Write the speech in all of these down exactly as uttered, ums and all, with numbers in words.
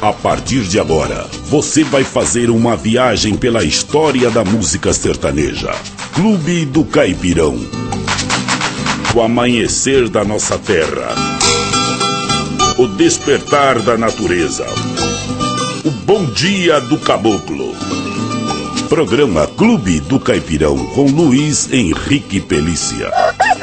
A partir de agora, você vai fazer uma viagem pela história da música sertaneja. Clube do Caipirão. O amanhecer da nossa terra. O despertar da natureza. O bom dia do caboclo. Programa Clube do Caipirão com Luiz Henrique Pelícia.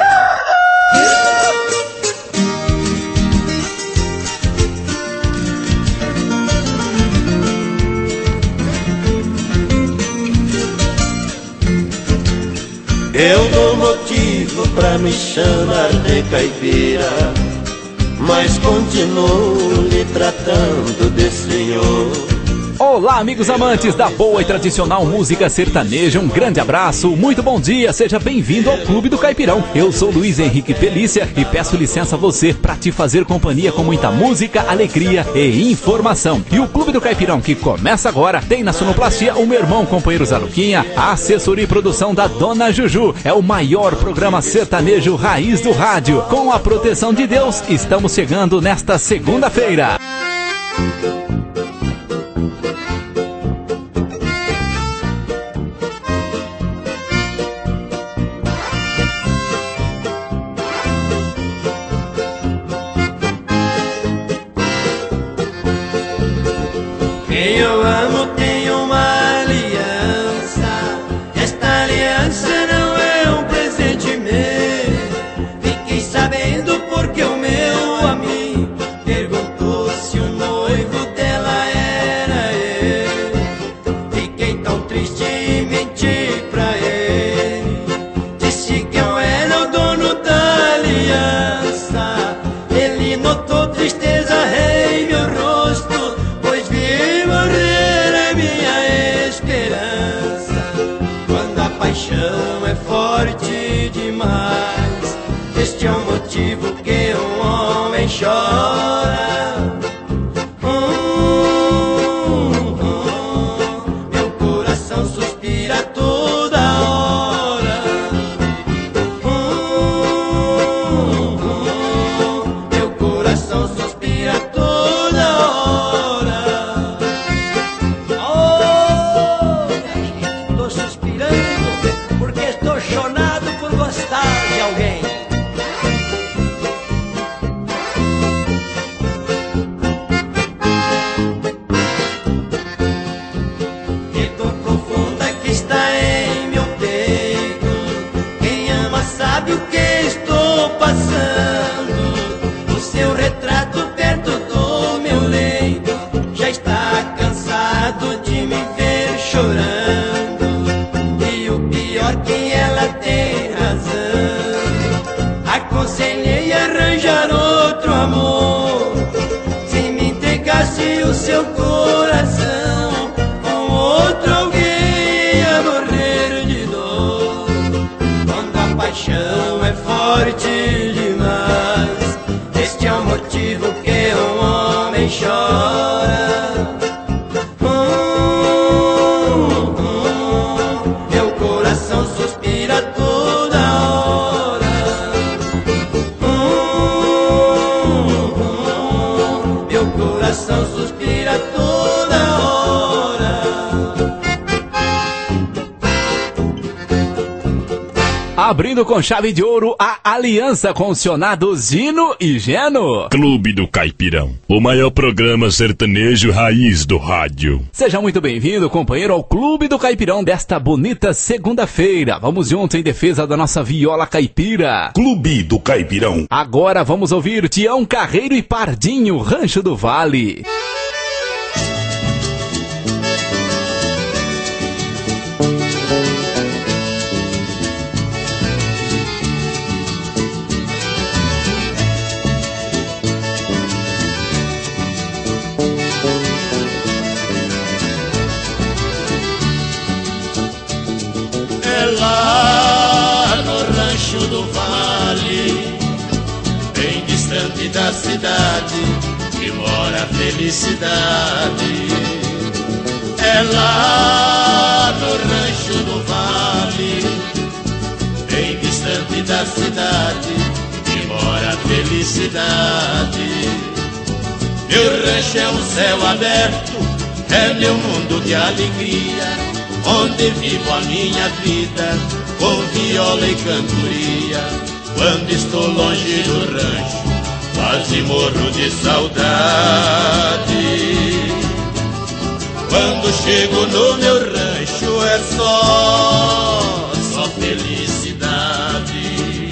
Eu dou motivo pra me chamar de caipira, mas continuo lhe tratando de senhor. Olá, amigos amantes da boa e tradicional música sertaneja, um grande abraço, muito bom dia, seja bem-vindo ao Clube do Caipirão. Eu sou Luiz Henrique Pelícia e peço licença a você para te fazer companhia com muita música, alegria e informação. E o Clube do Caipirão, que começa agora, tem na sonoplastia o meu irmão, companheiro Zaluquinha, a assessoria e produção da Dona Juju. É o maior programa sertanejo raiz do rádio. Com a proteção de Deus, estamos chegando nesta segunda-feira. Quem eu amo tem uma aliança, esta aliança não é um presente meu. Fiquei sabendo porque o meu amigo perguntou se o noivo dela era eu. Fiquei tão triste e menti pra ele, disse que eu era o dono da aliança. Ele notou tristeza em meu rosto, pois vi morrer a minha esperança. Quando a paixão é forte demais, este é o motivo que um homem chora. Hum, hum, meu coração suspira toda hora. Hum, hum, meu coração suspira toda hora. Estou suspirando porque estou chonado por gostar de alguém. Que dor profunda que está em meu peito. Quem ama sabe o que estou passando. O seu retrato perto do meu leito já está cansado de me ver chorando. E o pior que ela tem razão. Aconselhei arranjar outro amor. Se me entregasse o seu coração, com outro alguém ia morrer de dor. Quando a paixão é forte demais, este é o motivo que um homem chora. Hum, hum, meu coração suspira toda hora. Hum, hum, meu coração suspira toda hora. Abrindo com chave de ouro a aliança com os cionados Gino e Geno. Clube do Caipirão, o maior programa sertanejo raiz do rádio. Seja muito bem-vindo, companheiro, ao Clube do Caipirão desta bonita segunda-feira. Vamos juntos em defesa da nossa viola caipira. Clube do Caipirão. Agora vamos ouvir Tião Carreiro e Pardinho, Rancho do Vale. É lá no Rancho do Vale, bem distante da cidade, que mora a felicidade. É lá no Rancho do Vale, bem distante da cidade, que mora a felicidade. Meu rancho é um céu aberto, é meu mundo de alegria, onde vivo a minha vida com viola e cantoria. Quando estou longe do rancho, quase morro de saudade. Quando chego no meu rancho é só, só felicidade.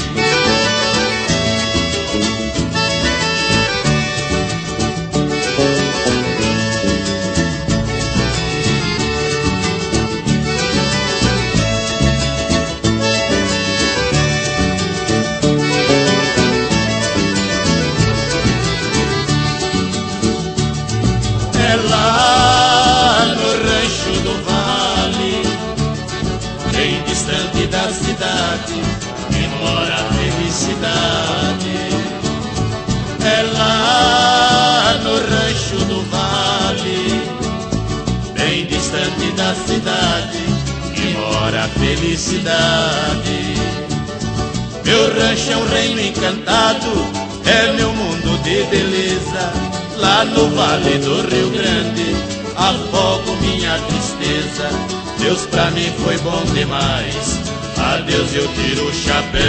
É lá no rancho do vale, bem distante da cidade, que mora a felicidade. É lá no rancho do vale, bem distante da cidade, que mora a felicidade. Meu rancho é um reino encantado, é meu mundo de beleza. Lá no vale do Rio Grande, afogo minha tristeza. Deus pra mim foi bom demais, a Deus eu tiro o chapéu.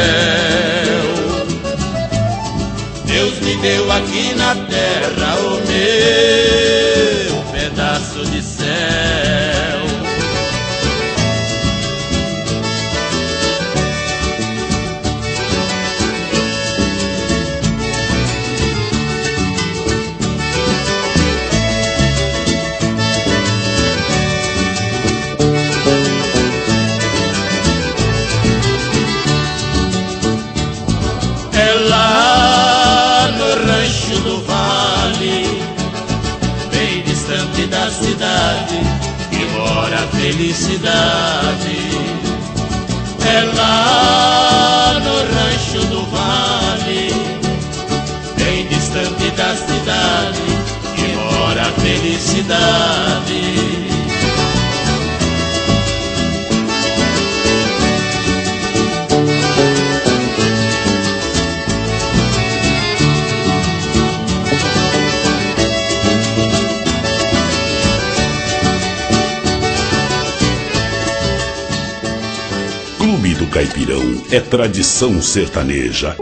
Deus me deu aqui na terra o meu pedaço de céu. É lá no rancho do vale, bem distante da cidade, que mora a felicidade. É lá no rancho do vale, bem distante da cidade, que mora a felicidade. Clube do Caipirão é tradição sertaneja.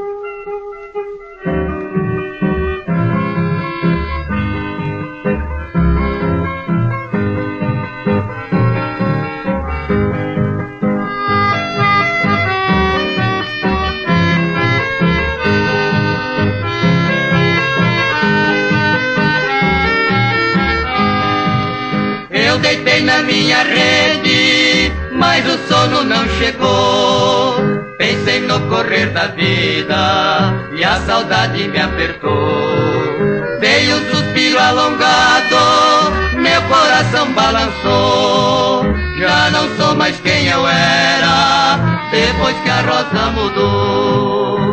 Eu deitei na minha rede, mas o sono não chegou. Pensei no correr da vida e a saudade me apertou. Dei um suspiro alongado, meu coração balançou. Já não sou mais quem eu era, depois que a rosa mudou.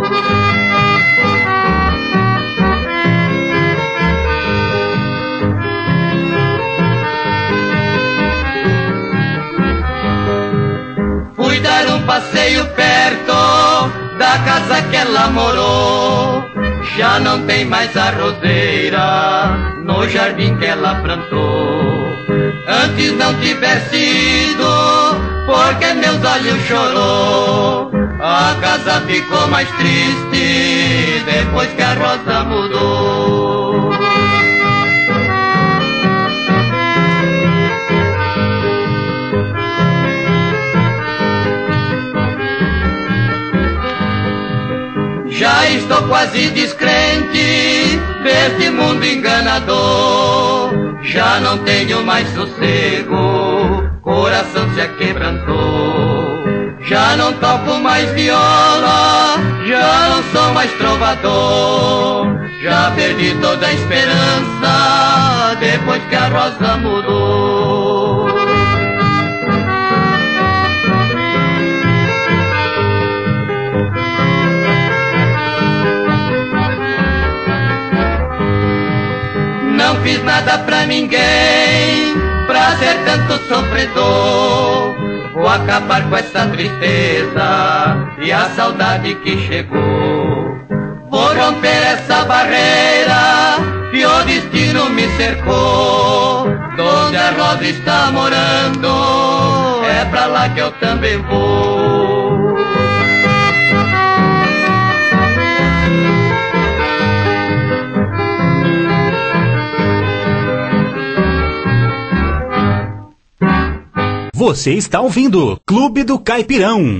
Fui dar um passeio perto da casa que ela morou. Já não tem mais a roseira no jardim que ela plantou. Antes não tivesse ido, porque meus olhos chorou. A casa ficou mais triste depois que a rosa mudou. Já estou quase descrente deste mundo enganador. Já não tenho mais sossego, coração se aquebrantou. Já não toco mais viola, já não sou mais trovador. Já perdi toda a esperança depois que a rosa mudou. Não fiz nada pra ninguém, pra ser tanto sofredor. Vou acabar com essa tristeza e a saudade que chegou. Vou romper essa barreira, pior destino me cercou. Donde a rosa está morando, é pra lá que eu também vou. Você está ouvindo Clube do Caipirão.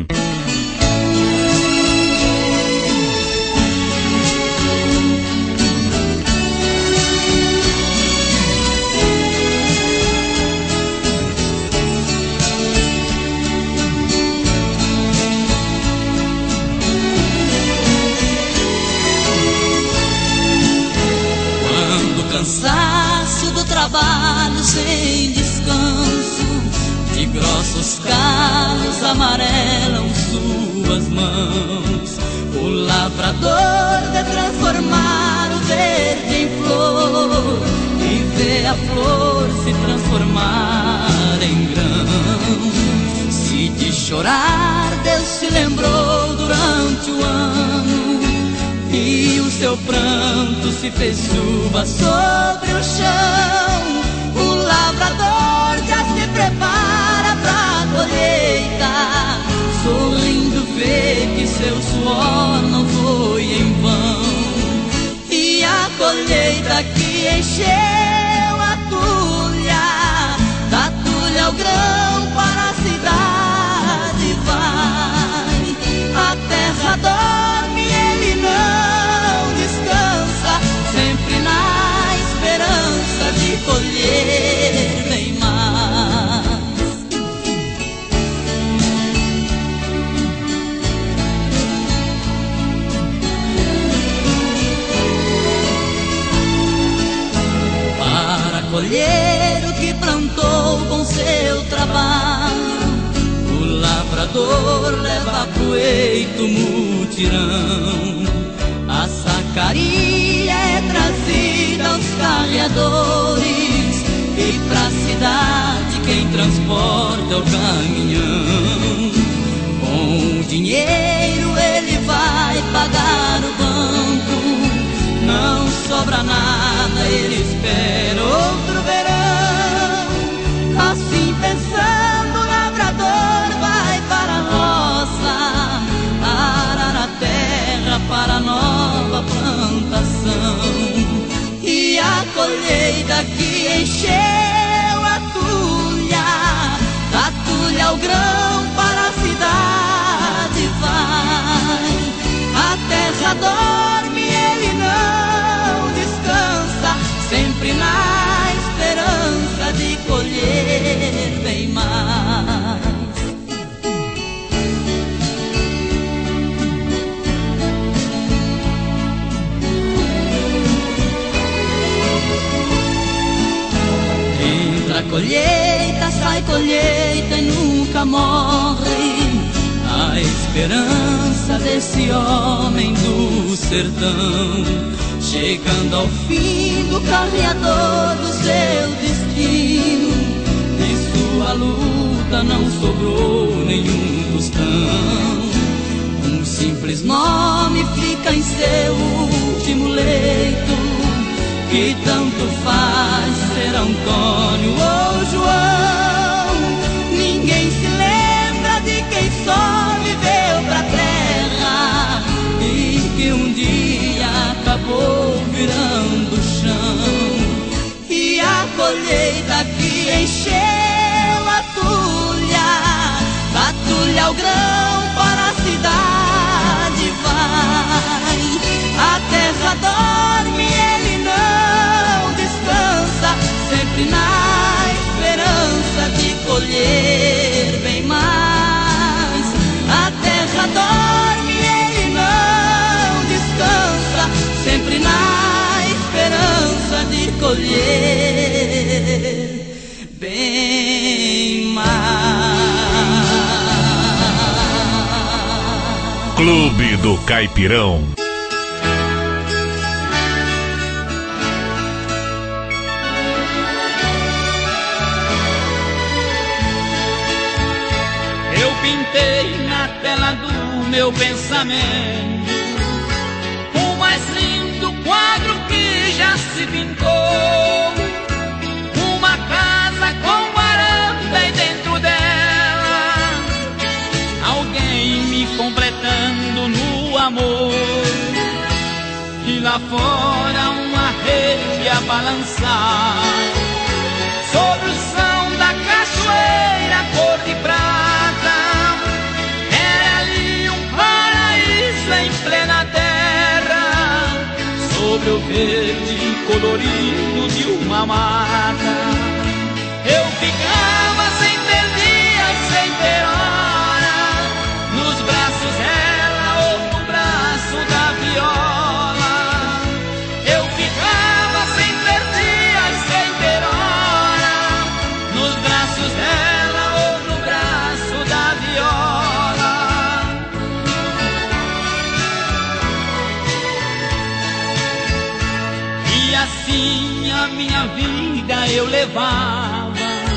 Quando o cansaço do trabalho sem descanso, de grossos calos amarelam suas mãos, o lavrador de transformar o verde em flor e vê a flor se transformar em grão. Se de chorar Deus se lembrou durante o ano e o seu pranto se fez chuva sobre o chão, o lavrador já se prepara pra colheita, sorrindo vê que seu suor não foi em vão. E a colheita que encheu a tulha, da tulha o grão para a cidade vai. A terra dorme, ele não descansa, sempre na esperança de colher bem mais. Para colher o que plantou com seu trabalho, o lavrador leva pro eito mutirão. A sacaria é trazida aos carreadores e pra cidade quem transporta é o caminhão. Com o dinheiro ele vai pagar o banco, não sobra nada, ele espera outro verão. Assim pensando, o lavrador vai para a roça, arar a terra para a nova plantação. E a colheita que encheu a tulha, da tulha o grão para a cidade vai. A terra dorme, ele não descansa, sempre na esperança de colher bem mais. Entra colheita, sai colheita e nunca morre a esperança desse homem do sertão, chegando ao fim do carreador do seu destino. De sua luta não sobrou nenhum tostão, um simples nome fica em seu último leito, que tanto faz ser Antônio ou João. Ninguém se lembra de quem só viveu pra terra e que um dia acabou virando chão. E a colheita que encheu a tulha, da tulha o grão para a cidade vai. A terra dorme, ele não descansa, sempre na esperança de colher bem mais. A terra dorme, ele não descansa, sempre na esperança de colher bem mais. Clube do Caipirão. Eu pintei na tela do meu pensamento o mais lindo quadro que já se pintou uma casa com varanda e dentro dela alguém me completando no amor. E lá fora uma rede a balançar sobre o som da cachoeira cor de prata. Era ali um paraíso em plena terra, sobre o verde colorido de uma mata. Eu ficava sem ter dia, sem ter hora, nos braços dela ou no braço da viola. Eu ficava sem ter dia, sem ter hora, nos braços dela ou no braço da viola. E assim a minha vida eu levava,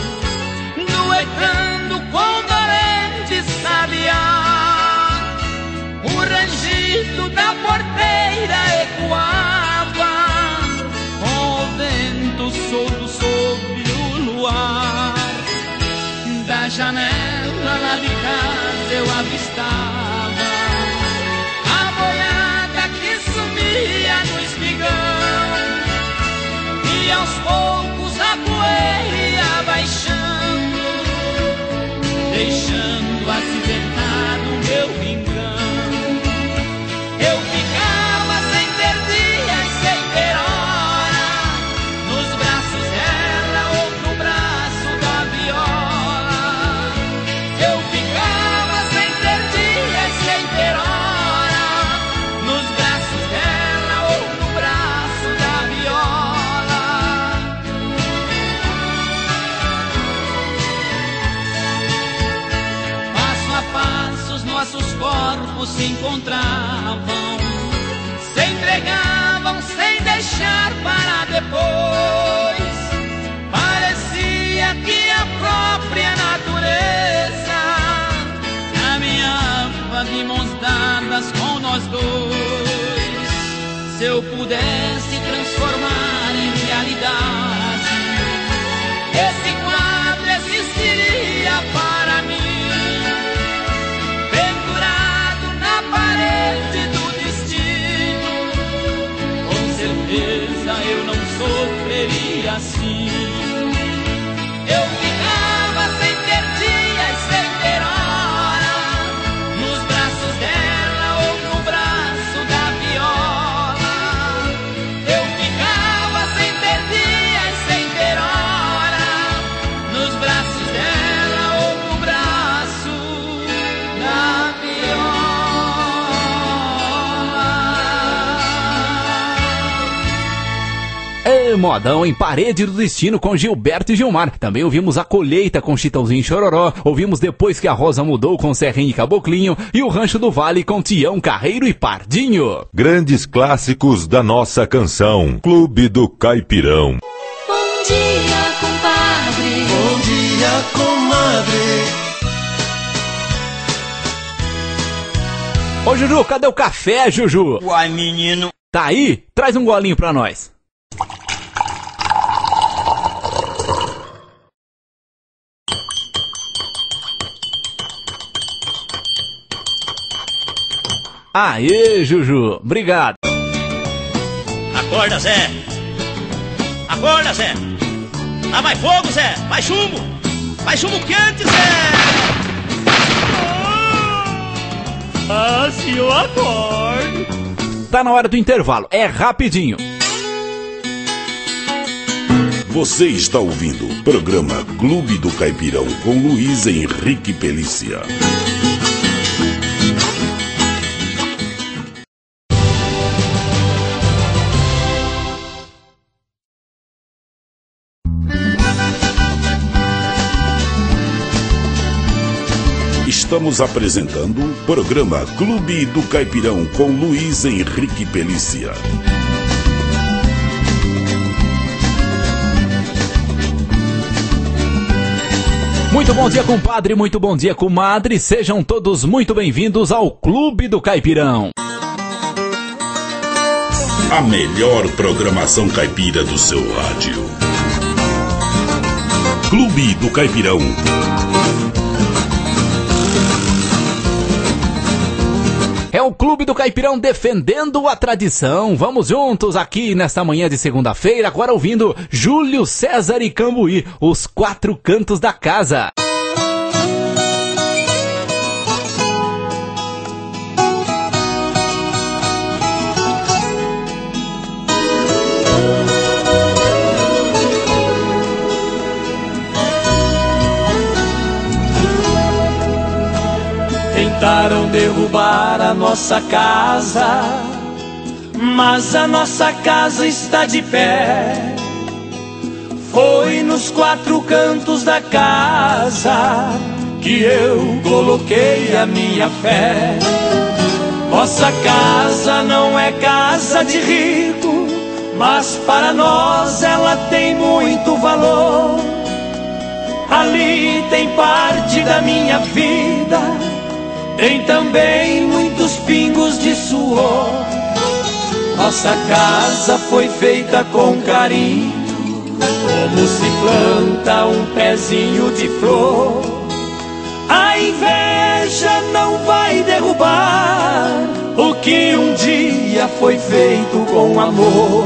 duetando com dolente sabiá. O rangido da porteira ecoava com o vento solto sobre o luar. Da janela lá de casa eu avistava a boiada que sumia no espigão, e aos poucos a poeira ia baixando, deixando acidentado o meu rincão. Eu ficava sem ter dia, sem ter hora, nos braços dela ou no braço da viola. Eu ficava sem ter dia, sem ter hora, nos braços dela ou no braço da viola. Passo a passo os nossos corpos se encontravam, se entregavam sem deixar para depois. Parecia que a própria natureza caminhava de mãos dadas com nós dois. Se eu pudesse transformar em realidade, esse quadro existiria para mim, pendurado na parede do destino. Com certeza eu não sofreria assim. Eu ficava sem ter dia e sem ter hora, nos braços dela ou no braço da viola. Eu ficava sem ter dia e sem ter hora, nos braços dela ou no braço da viola. É, modão em Parede do Destino com Gilberto e Gilmar. Também ouvimos A Colheita com Chitãozinho e Chororó. Ouvimos Depois que a Rosa Mudou com Serrinha e Caboclinho. E o Rancho do Vale com Tião, Carreiro e Pardinho. Grandes clássicos da nossa canção. Clube do Caipirão. Bom dia, compadre. Bom dia, comadre. Ô Juju, cadê o café, Juju? Uai, menino. Tá aí? Traz um golinho pra nós. Aê, Juju, obrigado. Acorda, Zé. Acorda, Zé. Dá mais fogo, Zé. Mais chumbo. Mais chumbo quente, Zé. Ah, se eu acordo. Tá na hora do intervalo, é rapidinho. Você está ouvindo o programa Clube do Caipirão com Luiz Henrique Pelícia. Estamos apresentando o programa Clube do Caipirão com Luiz Henrique Pelícia. Muito bom dia, compadre, muito bom dia, comadre. Sejam todos muito bem-vindos ao Clube do Caipirão. A melhor programação caipira do seu rádio. Clube do Caipirão. É o Clube do Caipirão defendendo a tradição. Vamos juntos aqui nesta manhã de segunda-feira, agora ouvindo Júlio César e Cambuí, os quatro cantos da casa. Tentaram derrubar a nossa casa, mas a nossa casa está de pé. Foi nos quatro cantos da casa que eu coloquei a minha fé. Nossa casa não é casa de rico, mas para nós ela tem muito valor. Ali tem parte da minha vida, tem também muitos pingos de suor. Nossa casa foi feita com carinho, como se planta um pezinho de flor. A inveja não vai derrubar o que um dia foi feito com amor.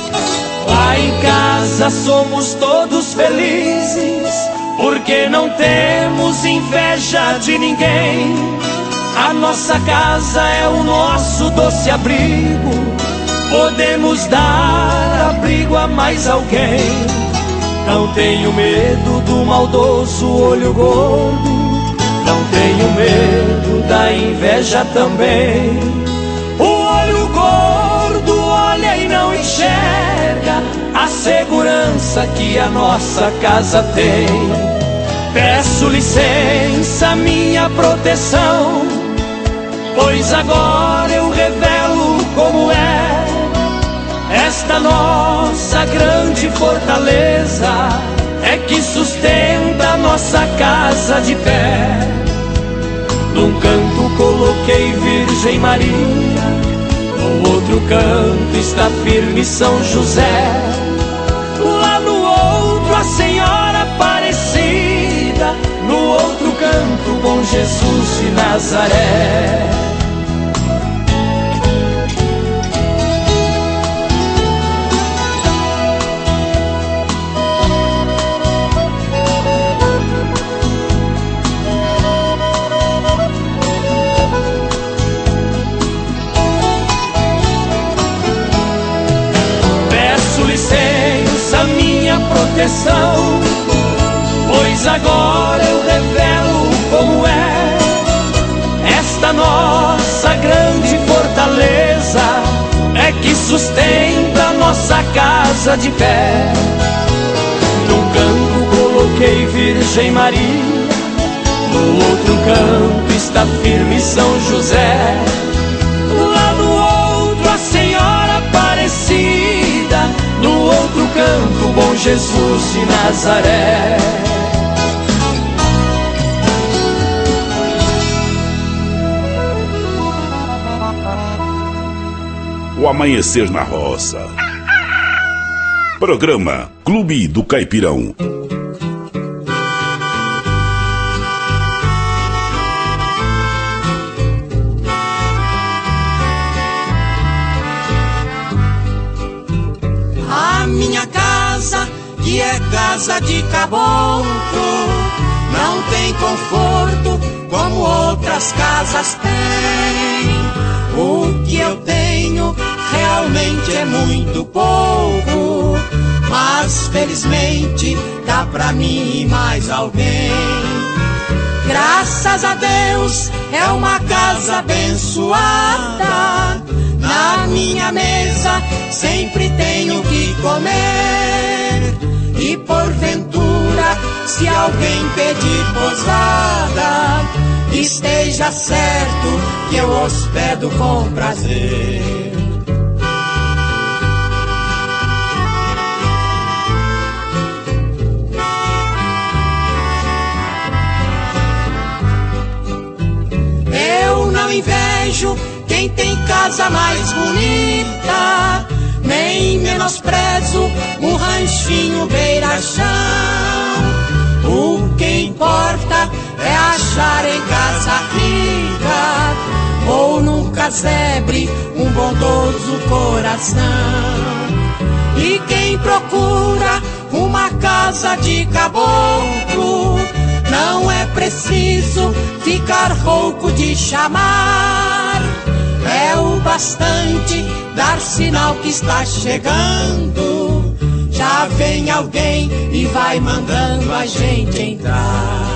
Lá em casa somos todos felizes, porque não temos inveja de ninguém. A nossa casa é o nosso doce abrigo, podemos dar abrigo a mais alguém. Não tenho medo do maldoso olho gordo, não tenho medo da inveja também. O olho gordo olha e não enxerga a segurança que a nossa casa tem. Peço licença, minha proteção, pois agora eu revelo como é esta nossa grande fortaleza, é que sustenta a nossa casa de pé. Num canto coloquei Virgem Maria, no outro canto está firme São José, lá no outro a Senhora Aparecida, no outro canto Bom Jesus de Nazaré. Proteção, pois agora eu revelo como é esta nossa grande fortaleza, é que sustenta nossa casa de pé. Num canto coloquei Virgem Maria, no outro canto está firme São José, lá no outro a Senhora Aparecida, no outro canto Bom Jesus de Nazaré. O Amanhecer na Roça. Programa Clube do Caipirão. Que é casa de caboclo, não tem conforto como outras casas têm. O que eu tenho realmente é muito pouco, mas felizmente dá pra mim e mais alguém. Graças a Deus é uma casa abençoada, na minha mesa sempre tenho que comer. E porventura, se alguém pedir posada, esteja certo que eu hospedo com prazer. Eu não invejo quem tem casa mais bonita, nem menosprezo um ranchinho beira-chão. O que importa é achar em casa rica ou num casebre um bondoso coração. E quem procura uma casa de caboclo, não é preciso ficar rouco de chamar. É o bastante dar sinal que está chegando. Já vem alguém e vai mandando a gente entrar.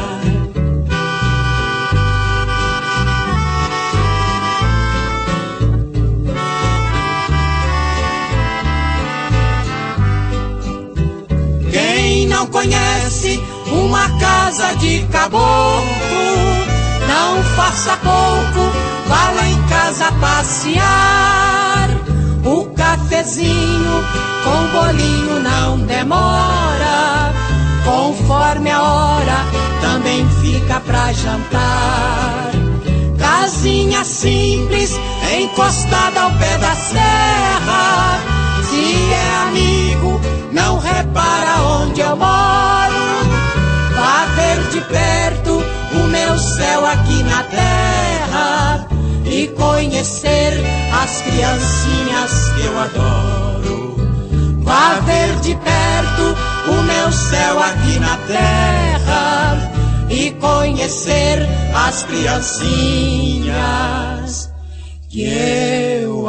Quem não conhece uma casa de caboclo, não faça pouco, vá lá em casa passear. O cafezinho com bolinho não demora, conforme a hora também fica pra jantar. Casinha simples, encostada ao pé da serra, se é amigo, não repara onde eu moro. Vá ver de perto o meu céu aqui na terra e conhecer as criancinhas que eu adoro. Vá ver de perto o meu céu aqui na terra e conhecer as criancinhas que eu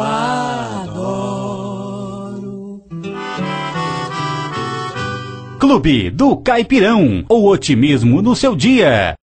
adoro. Clube do Caipirão, o otimismo no seu dia.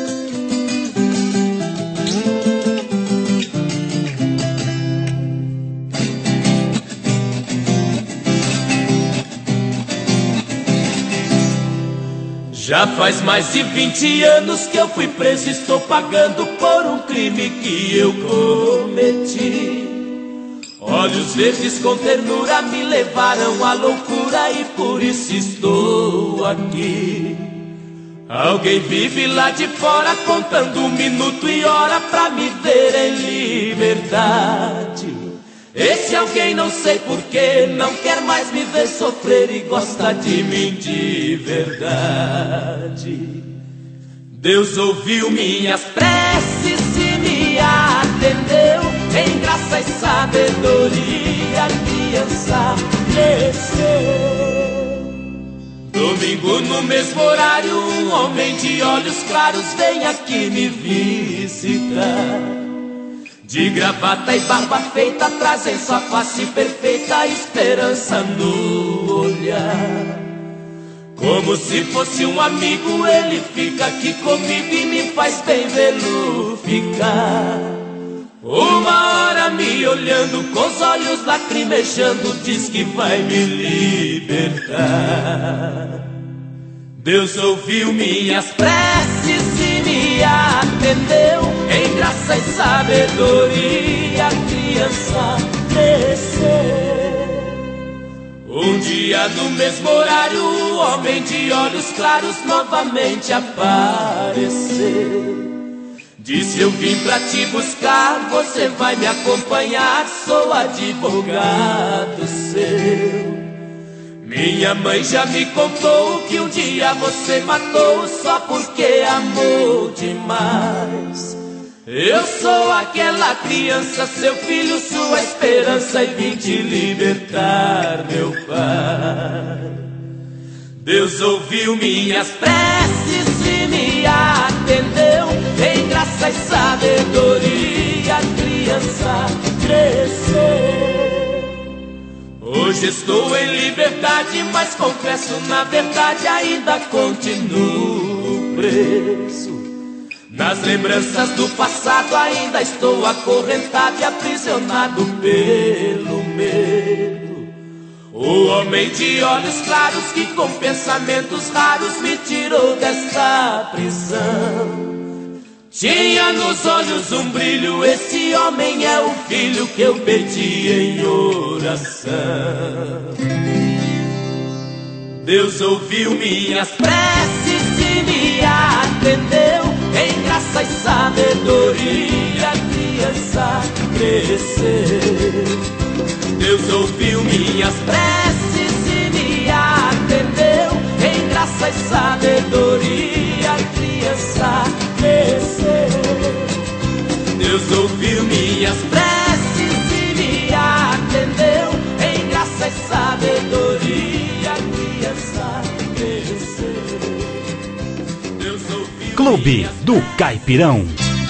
Já faz mais de vinte anos que eu fui preso, estou pagando por um crime que eu cometi. Olhos verdes com ternura me levaram à loucura e por isso estou aqui. Alguém vive lá de fora contando um minuto e hora pra me ver em liberdade. Esse alguém não sei porquê não quer mais me ver sofrer e gosta de mim de verdade. Deus ouviu minhas preces e me atendeu, em graça e sabedoria a criança cresceu. Domingo no mesmo horário um homem de olhos claros vem aqui me visitar. De gravata e barba feita, traz em sua face perfeita a esperança no olhar. Como se fosse um amigo, ele fica aqui comigo e me faz bem vê-lo ficar. Uma hora me olhando, com os olhos lacrimejando, diz que vai me libertar. Deus ouviu minhas preces e me atendeu, em graça e sabedoria a criança cresceu. Um dia no mesmo horário o homem de olhos claros novamente apareceu. Disse: eu vim pra te buscar, você vai me acompanhar, sou advogado seu. Minha mãe já me contou que um dia você matou só porque amou demais. Eu sou aquela criança, seu filho, sua esperança, e vim te libertar, meu pai. Deus ouviu minhas preces e me atendeu, em graça e sabedoria a criança cresceu. Hoje estou em liberdade, mas confesso, na verdade ainda continuo preso. Nas lembranças do passado ainda estou acorrentado e aprisionado pelo medo. O homem de olhos claros que com pensamentos raros me tirou desta prisão. Tinha nos olhos um brilho, esse homem é o filho que eu pedi em oração. Deus ouviu minhas preces e me atendeu, em graça e sabedoria a criança crescer. Deus ouviu minhas preces e me atendeu. Em graça e sabedoria a criança cresceu. Deus ouviu minhas preces e me atendeu. Em graça e sabedoria a criança cresceu. Deus ouviu. Clube do Caipirão.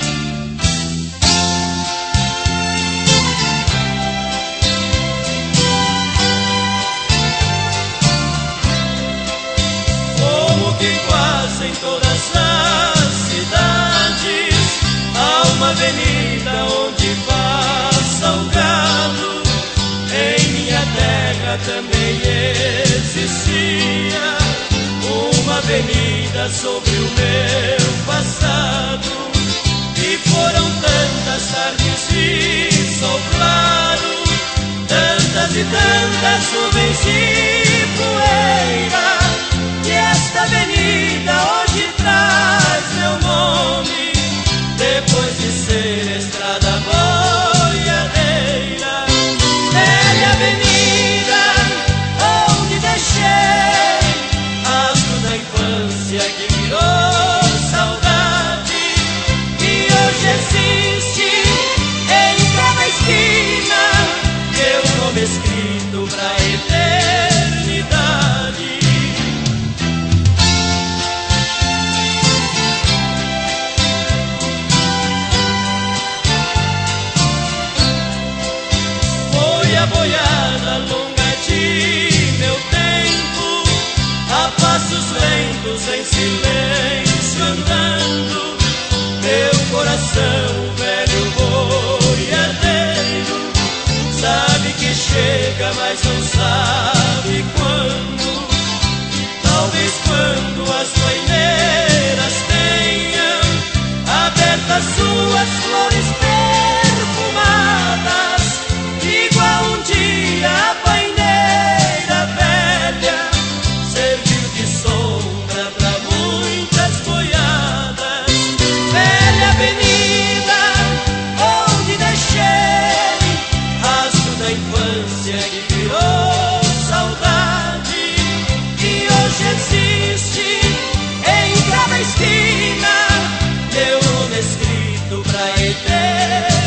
Avenida onde passa o gado, em minha terra também existia uma avenida sobre o meu passado. E foram tantas tardes de sol claro, tantas e tantas nuvens de poeira, que esta avenida hoje traz meu nome. Depois de ser estrada boiadeira, velha avenida onde deixei rastro da infância que virou saudade, e hoje existe em cada esquina meu nome escrito pra eternidade. A boiada longa de meu tempo, a passos lentos em silêncio andando, meu coração velho boiadeiro sabe que chega, mas não sabe quando. Talvez quando as toineiras tenham abertas suas flores perfumadas, igual um dia a paineira velha serviu de sombra pra muitas boiadas. Velha avenida onde deixei rastro da infância que virou saudade, e hoje existe em cada esquina meu nome escrito pra eternidade.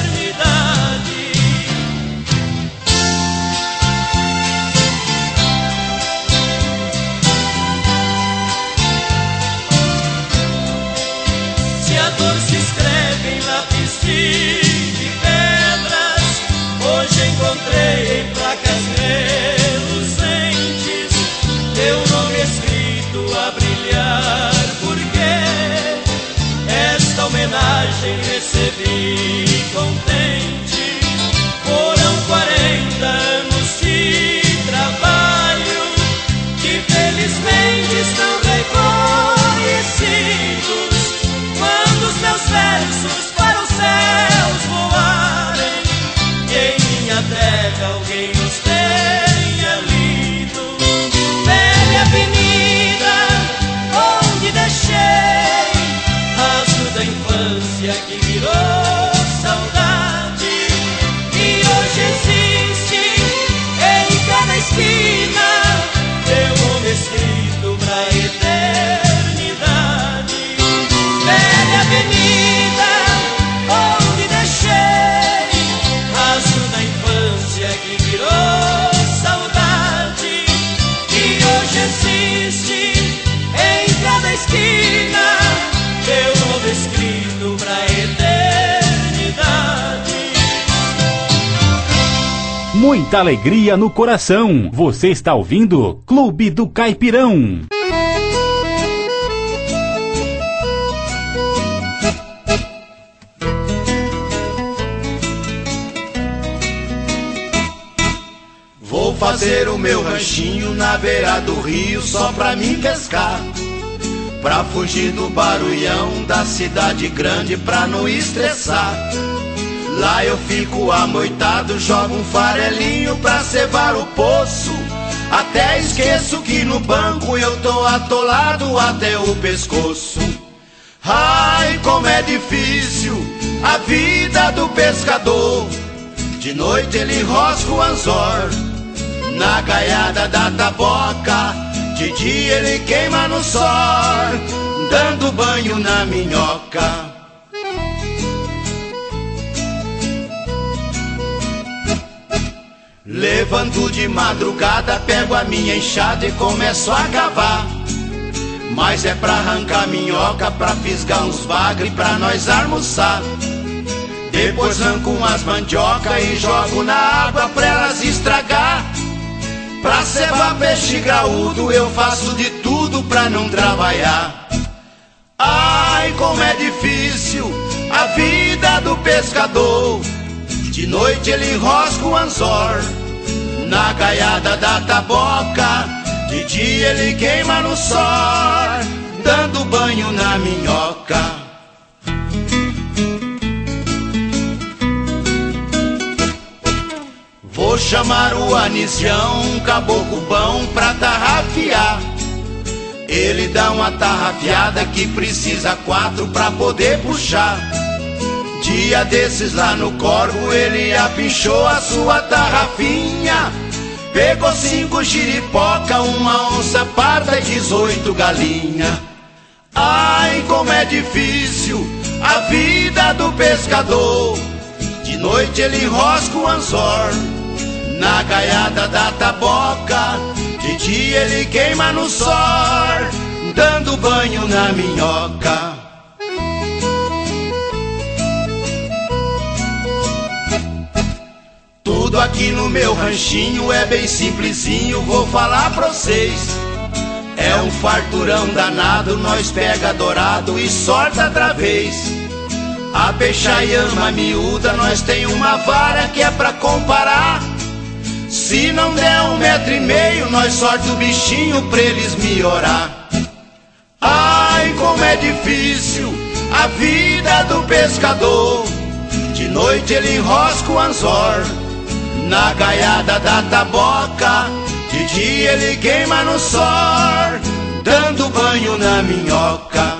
De pedras, hoje encontrei em placas reluzentes teu nome escrito a brilhar, porque esta homenagem recebi contente. Foram quarenta anos de trabalho que felizmente estão reconhecidos quando os meus versos para os céus voarem, e em minha terra alguém nos tenha lido. Velha avenida onde deixei rastro da infância que virou saudade, e hoje existe em cada esquina teu nome escrito pra eternidade. Velha avenida onde deixei rastro da infância que virou saudade, e hoje existe em cada esquina teu nome escrito pra eternidade. Muita alegria no coração. Você está ouvindo Clube do Caipirão. Vou fazer o meu ranchinho na beira do rio só pra mim pescar, pra fugir do barulhão da cidade grande, pra não estressar. Lá eu fico amoitado, jogo um farelinho pra cevar o poço, até esqueço que no banco eu tô atolado até o pescoço. Ai, como é difícil a vida do pescador, De noite ele rosca o anzor na gaiada da taboca. De dia ele queima no sol, dando banho na minhoca. Levanto de madrugada, pego a minha enxada e começo a cavar. Mas é pra arrancar minhoca, pra fisgar uns bagre, pra nós almoçar. Depois arranco umas mandioca e jogo na água pra elas estragar. Pra cevar peixe graúdo eu faço de tudo pra não trabalhar. Ai, como é difícil a vida do pescador. De noite ele rosca o anzor na gaiada da taboca. De dia ele queima no sol, dando banho na minhoca. Vou chamar o Anisião, um caboclo bom pra tarrafiar. Ele dá uma tarrafiada que precisa quatro pra poder puxar. Dia desses lá no corvo ele apinchou a sua tarrafinha. Pegou cinco giripoca, uma onça parda e dezoito galinha. Ai, como é difícil a vida do pescador. De noite ele rosca o anzor na gaiada da taboca. De dia ele queima no sol, dando banho na minhoca. Tudo aqui no meu ranchinho é bem simplesinho, vou falar pra vocês. É um farturão danado, nós pega dourado e sorta outra vez. A peixaiama miúda, nós tem uma vara que é pra comparar. Se não der um metro e meio, nós sorte o bichinho pra eles melhorar. Ai, como é difícil a vida do pescador. De noite ele enrosca o anzor na gaiada da taboca. De dia ele queima no sol, dando banho na minhoca.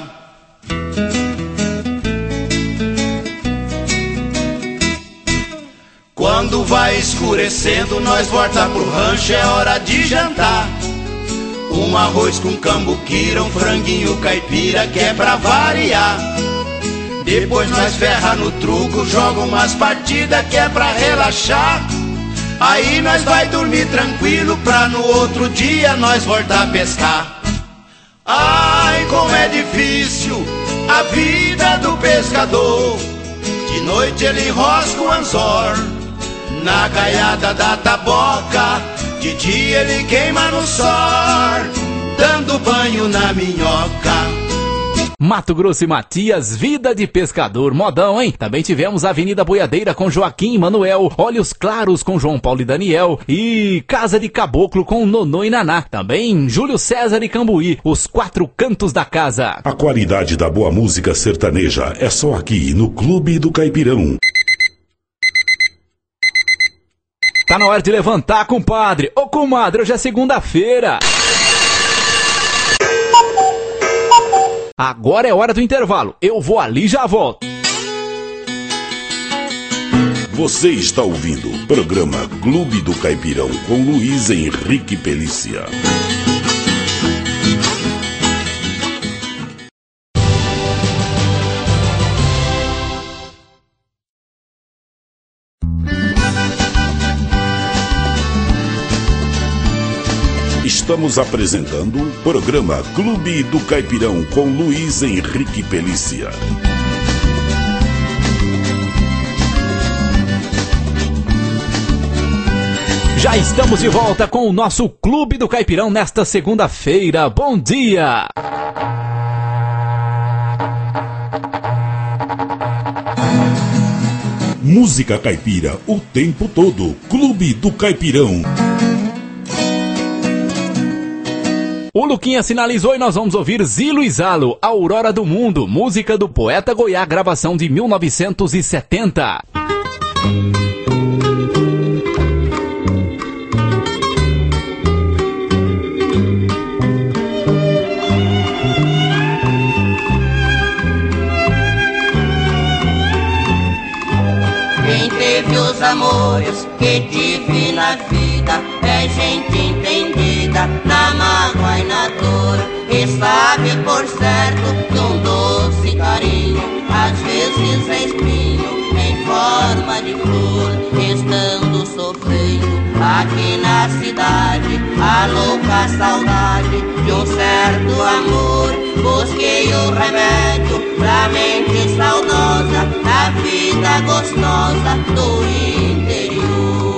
Quando vai escurecendo, nós volta pro rancho, é hora de jantar. Um arroz com cambuquira, um franguinho caipira, que é pra variar. Depois nós ferra no truco, joga umas partidas, que é pra relaxar. Aí nós vai dormir tranquilo, pra no outro dia nós voltar a pescar. Ai, como é difícil a vida do pescador. De noite ele enrosca o anzor na gaiada da taboca. De dia ele queima no sol, dando banho na minhoca. Mato Grosso e Matias, vida de pescador, modão, hein? Também tivemos a Avenida Boiadeira com Joaquim e Manuel, Olhos Claros com João Paulo e Daniel e Casa de Caboclo com Nonô e Naná. Também Júlio César e Cambuí, os quatro cantos da casa. A qualidade da boa música sertaneja é só aqui no Clube do Caipirão. Tá na hora de levantar, compadre. Ô, comadre, hoje é segunda-feira. Agora é hora do intervalo. Eu vou ali e já volto. Você está ouvindo o programa Clube do Caipirão com Luiz Henrique Pelícia. Estamos apresentando o programa Clube do Caipirão com Luiz Henrique Pelícia. Já estamos de volta com o nosso Clube do Caipirão nesta segunda-feira. Bom dia! Música caipira o tempo todo. Clube do Caipirão. O Luquinha sinalizou e nós vamos ouvir Zilo e Zalo, Aurora do Mundo, música do Poeta Goiá, gravação de mil novecentos e setenta. Quem teve os dos amores que tive na vida é gente entendida na mágoa e na dor, e sabe por certo que um doce carinho às vezes é espinho em forma de flor. Estando sofrendo aqui na cidade a louca saudade de um certo amor, busquei o remédio pra mente saudosa da vida gostosa do interior.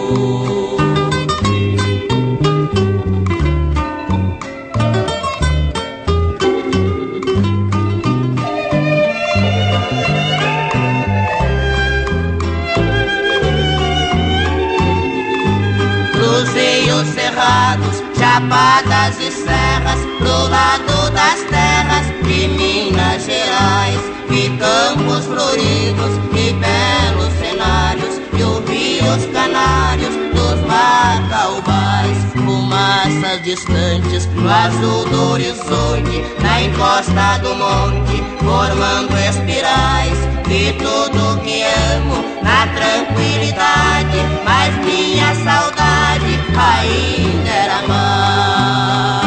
Cruzei os cerrados, chapadas e serras pro lado das terras de Minas Gerais. Vi campos floridos e belos cenários, e ouvi os canários dos bacaubás. Fumaças distantes no azul do horizonte, na encosta do monte, formando espirais. Vi tudo que amo na tranquilidade, mas minha saudade ainda era mais.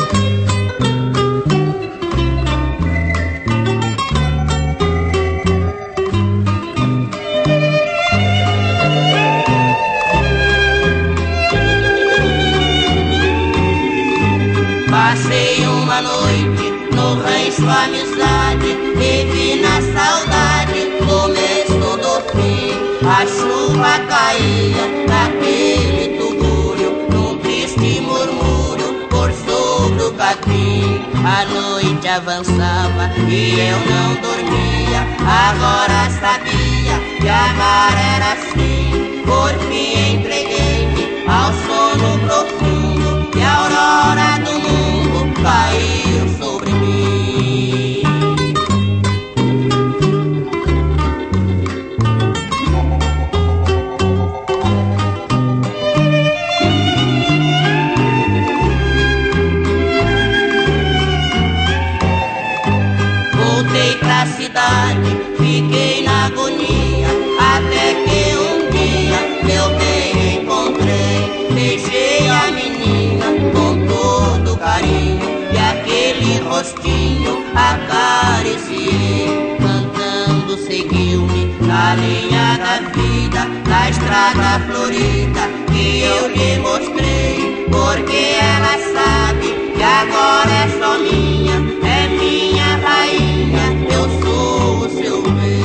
Passei uma noite no rancho amizade, e vi na saudade começo do fim. A chuva caía naquele tugúrio, num triste murmúrio por sobre o capim. A noite avançava e eu não dormia, agora sabia que amar era assim. Por fim entreguei-me ao sono profundo, e a aurora do mundo caiu sobre mim. Voltei pra cidade, fiquei na agonia, até que um dia meu bem encontrei. Beijei a menina com todo carinho, e aquele rostinho acariciei. Cantando seguiu-me na linha da vida, na estrada florida que eu lhe mostrei. Porque ela sabe que agora é só minha, é minha rainha, eu sou o seu bem.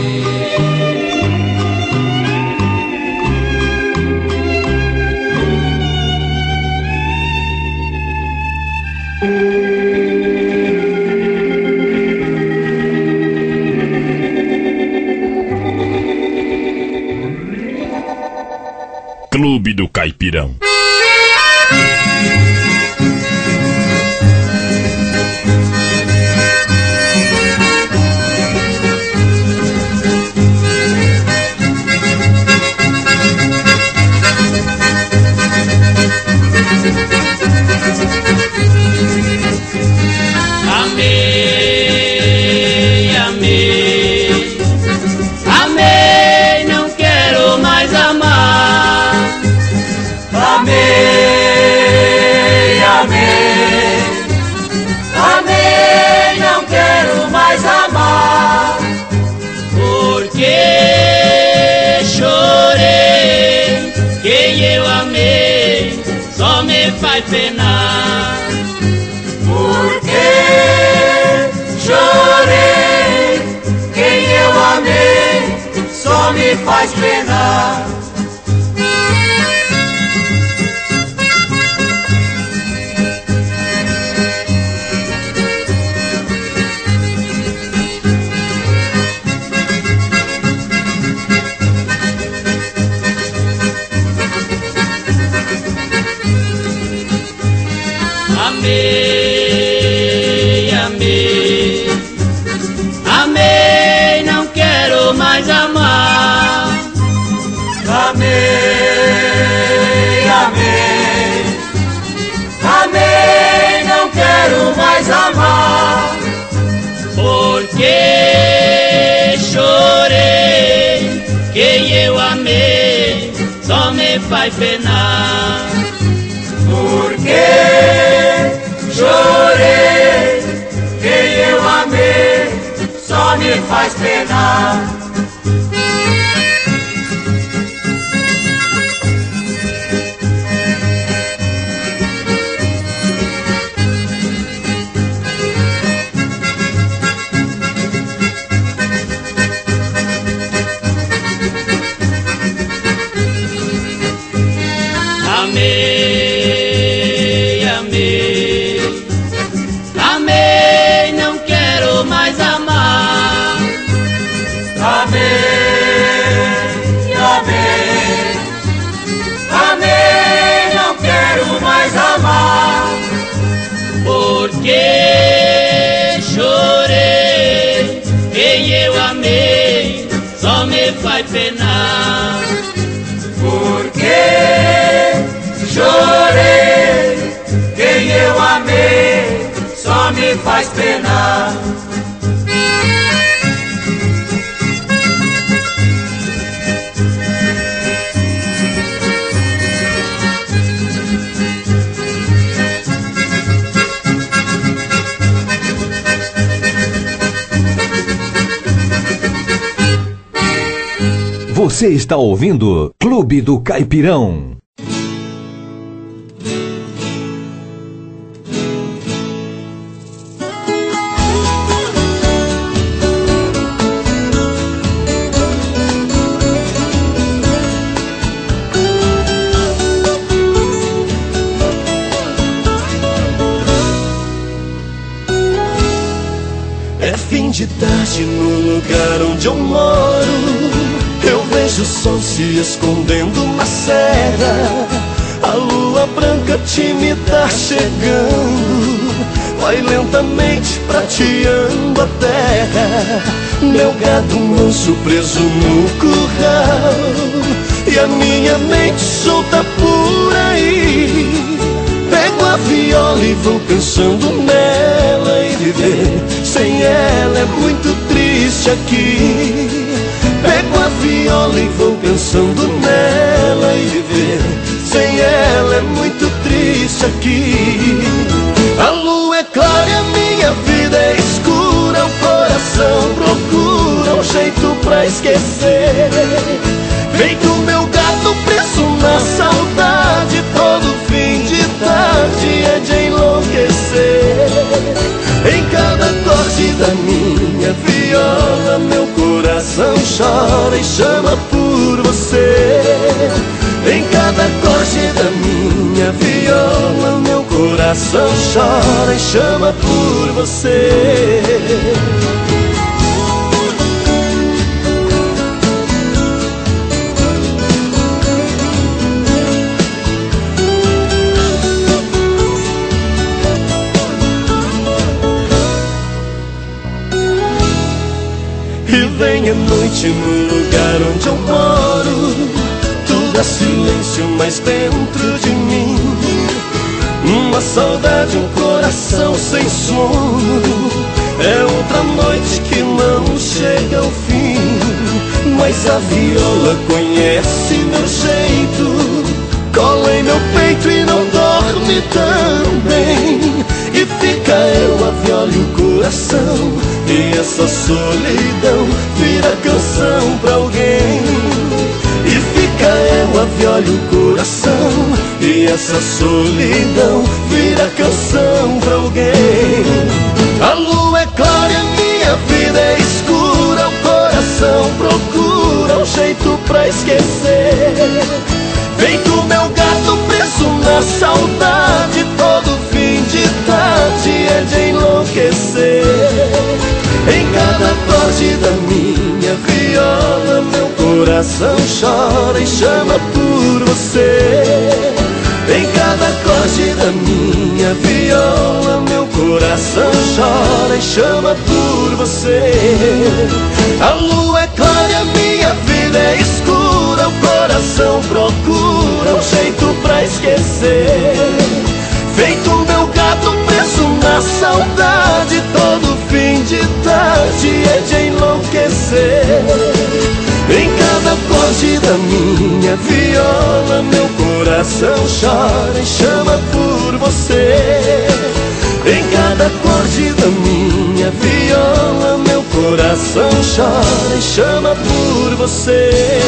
Clube do Caipirão. Amei, amei, amei, não quero mais amar. Amei, amei, amei, não quero mais amar. Porque chorei, quem eu amei só me faz penar. Porque chorei, quem eu amei só me faz penar. Amei, amei, amei, não quero mais amar. me faz penar. Porque chorei, quem eu amei só me faz penar. Amei, amei, amei, não quero mais amar. Amei, amei, amei, não quero mais amar. Porque chorei, quem eu amei só me faz penar. Porque chorei, quem eu amei só me faz penar. Você está ouvindo Clube do Caipirão. É fim de tarde no lugar onde eu moro. Eu vejo o sol se escondendo na serra. A lua branca tímida chegando, vai lentamente prateando a terra. Meu gado manso preso no curral, e a minha mente solta por aí. Pego a viola e vou pensando nela, e viver sem ela é muito triste aqui. Pego a viola e vou pensando nela, e viver sem ela é muito triste aqui. A lua é clara e a minha vida é escura. O coração procura um jeito pra esquecer. Feito meu gato preso na saudade, todo fim de tarde é de enlouquecer. Em cada acorde da minha viola, meu coração chora e chama por você. Em cada acorde da minha viola, meu coração chora e chama por você. E vem a noite no lugar onde eu moro. Tudo é silêncio, mas dentro de mim uma saudade, um coração sem sono. É outra noite que não chega ao fim, mas a viola conhece meu jeito. Cola em meu peito e não dorme também. E fica eu, a viola e o coração, e essa solidão vira canção pra alguém. E fica eu, a viola e o coração, e essa solidão vira canção pra alguém. A lua é clara e a minha vida é escura. O coração procura um jeito pra esquecer. Feito meu gato preso na saudade, todo fim de tarde é de enlouquecer. Em cada acorde da minha viola, meu coração chora e chama por você. Em cada acorde da minha viola, meu coração chora e chama por você. A lua é clara e a minha vida é escura. O coração procura um jeito pra esquecer. Feito meu gato preso na saudade, todo fim de tarde é de enlouquecer. Em cada acorde acorde da minha viola, meu coração chora e chama por você. Em cada acorde da minha viola, meu coração chora e chama por você.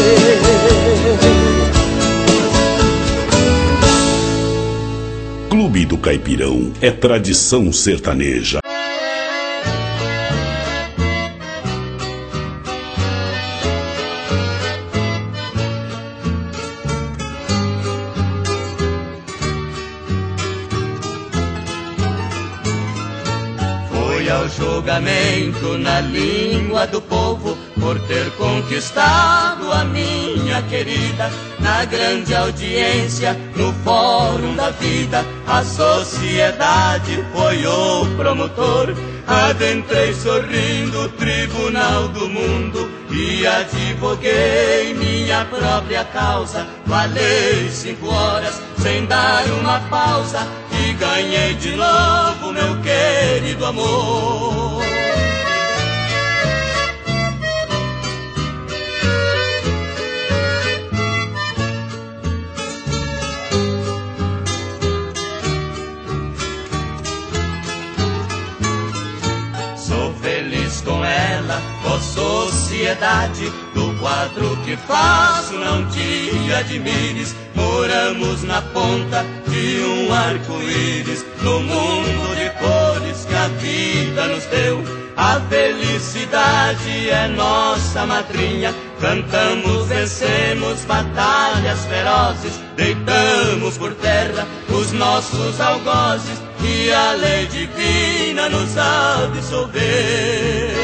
Clube do Caipirão é tradição sertaneja. Ao julgamento na língua do povo por ter conquistado a minha querida. Na grande audiência, no fórum da vida, a sociedade foi o promotor. Adentrei sorrindo o tribunal do mundo e advoguei minha própria causa. Falei cinco horas sem dar uma pausa e ganhei de novo meu querido amor. Sou feliz com ela, ó sociedade, do quadro que faço não te admires. Moramos na ponta de um arco-íris, no mundo de cores que a vida nos deu. A felicidade é nossa madrinha, cantamos, vencemos batalhas ferozes, deitamos por terra os nossos algozes e a lei divina nos absolver.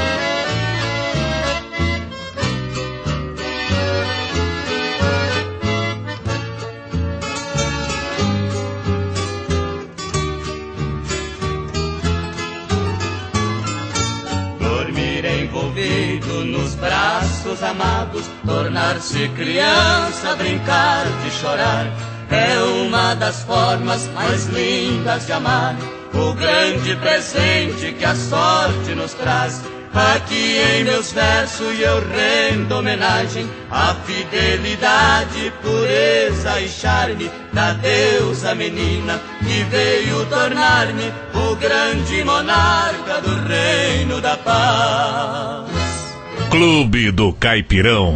Envolvido nos braços amados, tornar-se criança, brincar de chorar, é uma das formas mais lindas de amar. O grande presente que a sorte nos traz. Aqui em meus versos eu rendo homenagem à fidelidade, pureza e charme da deusa menina que veio tornar-me o grande monarca do reino da paz. Clube do Caipirão.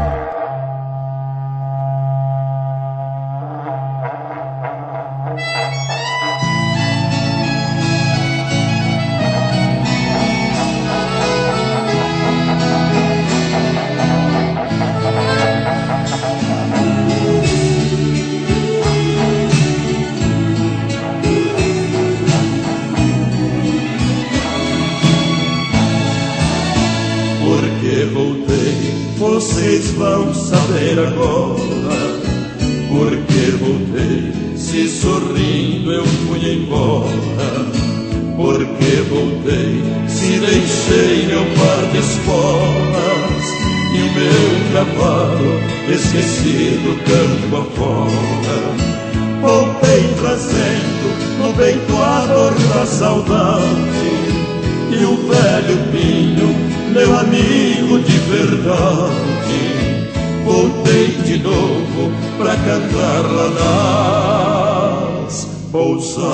Vocês vão saber agora porque voltei. Se sorrindo eu fui embora, porque voltei. Se deixei meu par de esporas e o meu cavalo esquecido campo afora. Voltei trazendo no peito a dor da saudade e o velho pinho, meu amigo de verdade. Voltei de novo pra cantar lá nas pousadas,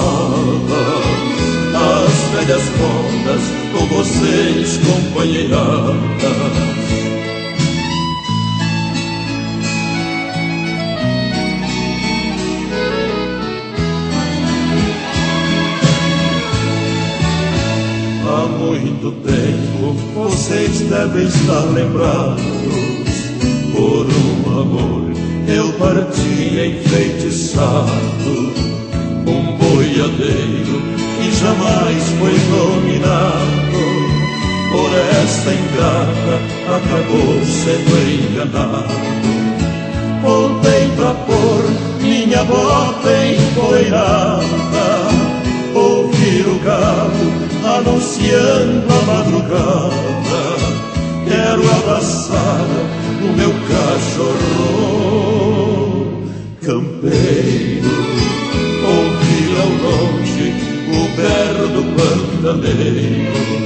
as velhas modas com vocês, companheiradas. Há muito tempo vocês devem estar lembrados. Por um amor eu parti enfeitiçado, um boiadeiro que jamais foi dominado. Por esta ingrata acabou sendo enganado. Voltei pra pôr minha bota empoeirada, ouvir o galo anunciando a madrugada. Quero abraçar o meu cachorro campeiro, ouvir ao longe o berro do pantaneiro.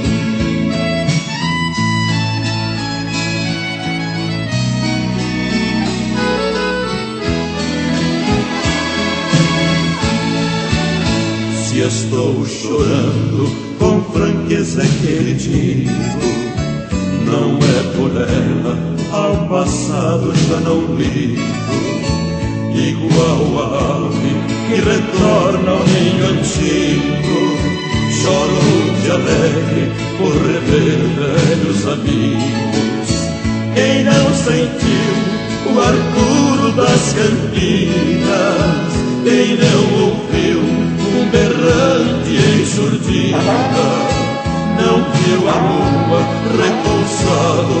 Se estou chorando, com franqueza que digo, não é por ela, ao passado já não ligo. Igual a ave que retorna ao ninho antigo, choro de alegre por rever velhos amigos. Quem não sentiu o ar puro das campinas, quem não ouviu um berrante em surdina, não viu a lua repousada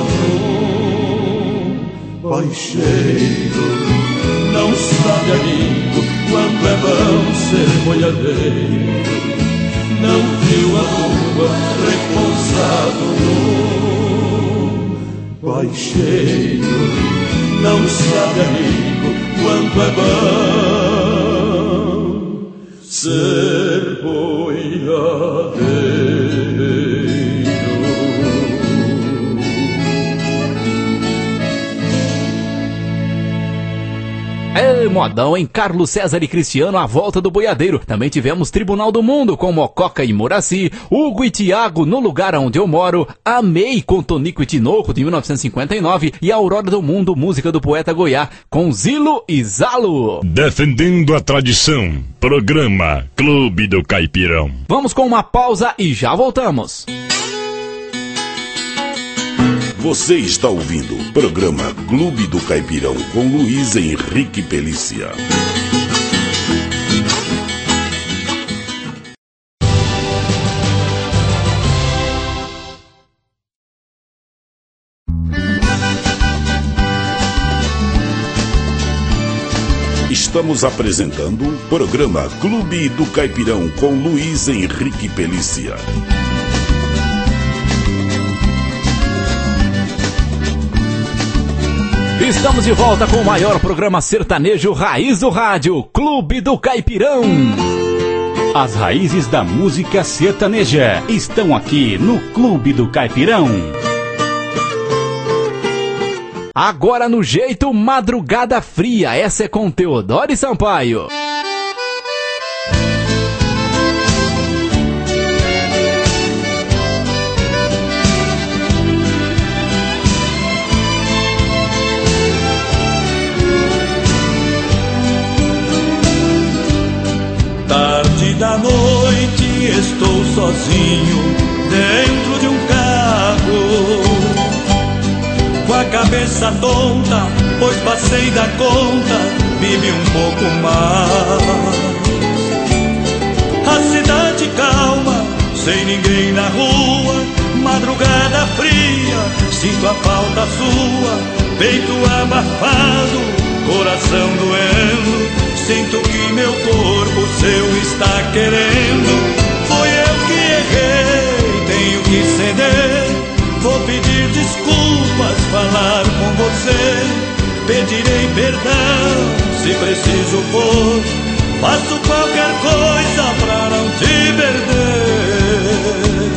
num baixeiro. Não sabe, amigo, quanto é bom ser boiadeiro. Não viu a lua repousado no baixeiro. Não sabe, amigo, quanto é bom ser boiadeiro. É modão, hein? Carlos César e Cristiano, a volta do boiadeiro. Também tivemos Tribunal do Mundo com Mococa e Muraci, Hugo e Tiago, No Lugar Onde Eu Moro, Amei com Tonico e Tinoco de mil novecentos e cinquenta e nove e Aurora do Mundo, música do poeta Goiá, com Zilo e Zalo. Defendendo a tradição, programa Clube do Caipirão. Vamos com uma pausa e já voltamos. Você está ouvindo o programa Clube do Caipirão com Luiz Henrique Pelícia. Estamos apresentando o programa Clube do Caipirão com Luiz Henrique Pelícia. Estamos de volta com o maior programa sertanejo raiz do rádio, Clube do Caipirão. As raízes da música sertaneja estão aqui no Clube do Caipirão. Agora no jeito Madrugada Fria, essa é com Teodoro Sampaio. Tarde da noite estou sozinho dentro de um carro, com a cabeça tonta, pois passei da conta, bebi um pouco mais. A cidade calma, sem ninguém na rua, madrugada fria, sinto a falta sua, peito abafado, coração doendo. Sinto que meu corpo seu está querendo. Foi eu que errei, tenho que ceder. Vou pedir desculpas, falar com você. Pedirei perdão, se preciso for. Faço qualquer coisa pra não te perder.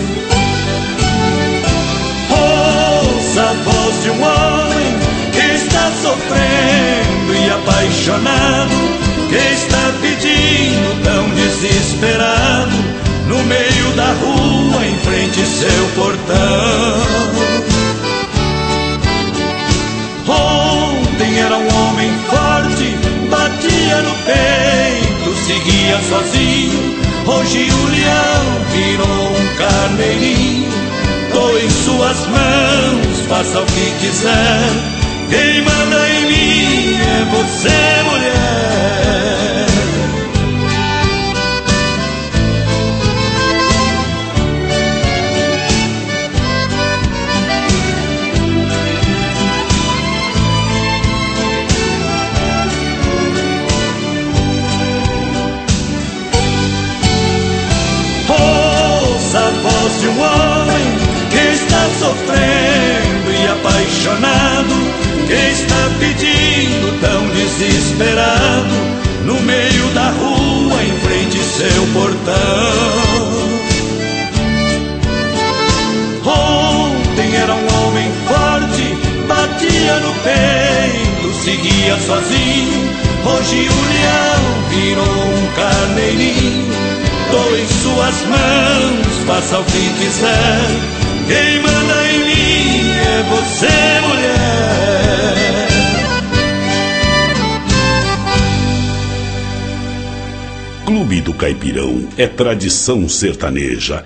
Ouça a voz de um homem que está sofrendo e apaixonado, que está pedindo tão desesperado, no meio da rua, em frente seu portão. Ontem era um homem forte, batia no peito, seguia sozinho. Hoje o leão virou um carneirinho. Tô em suas mãos, faça o que quiser. Quem manda em mim é você, mulher. Ouça a voz de um homem que está sofrendo e apaixonado, que está pedindo tão desesperado, no meio da rua, em frente seu portão. Ontem era um homem forte, batia no peito, seguia sozinho. Hoje o leão virou um carneirinho. Tô em suas mãos, faça o que quiser. Quem manda em mim é você, mulher. Clube do Caipirão é tradição sertaneja.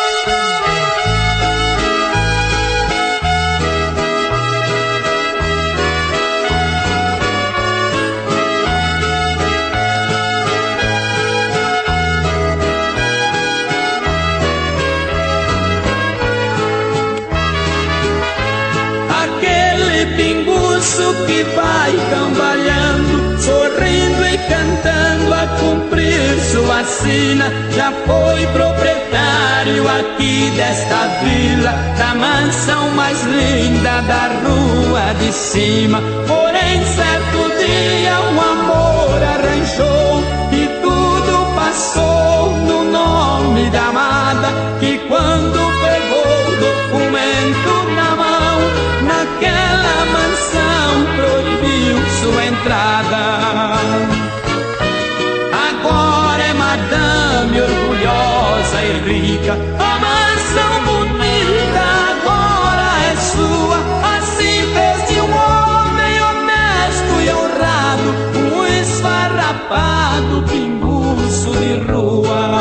Que vai cambalhando, sorrindo e cantando a cumprir sua sina. Já foi proprietário aqui desta vila, da mansão mais linda da rua de cima. Porém certo dia um amor arranjou e tudo passou no nome da amada, que quando pegou o documento na mão, naquela mansão proibiu sua entrada. Agora é madame orgulhosa e rica, a mansão bonita agora é sua. Assim fez de um homem honesto e honrado um esfarrapado pinguço de rua.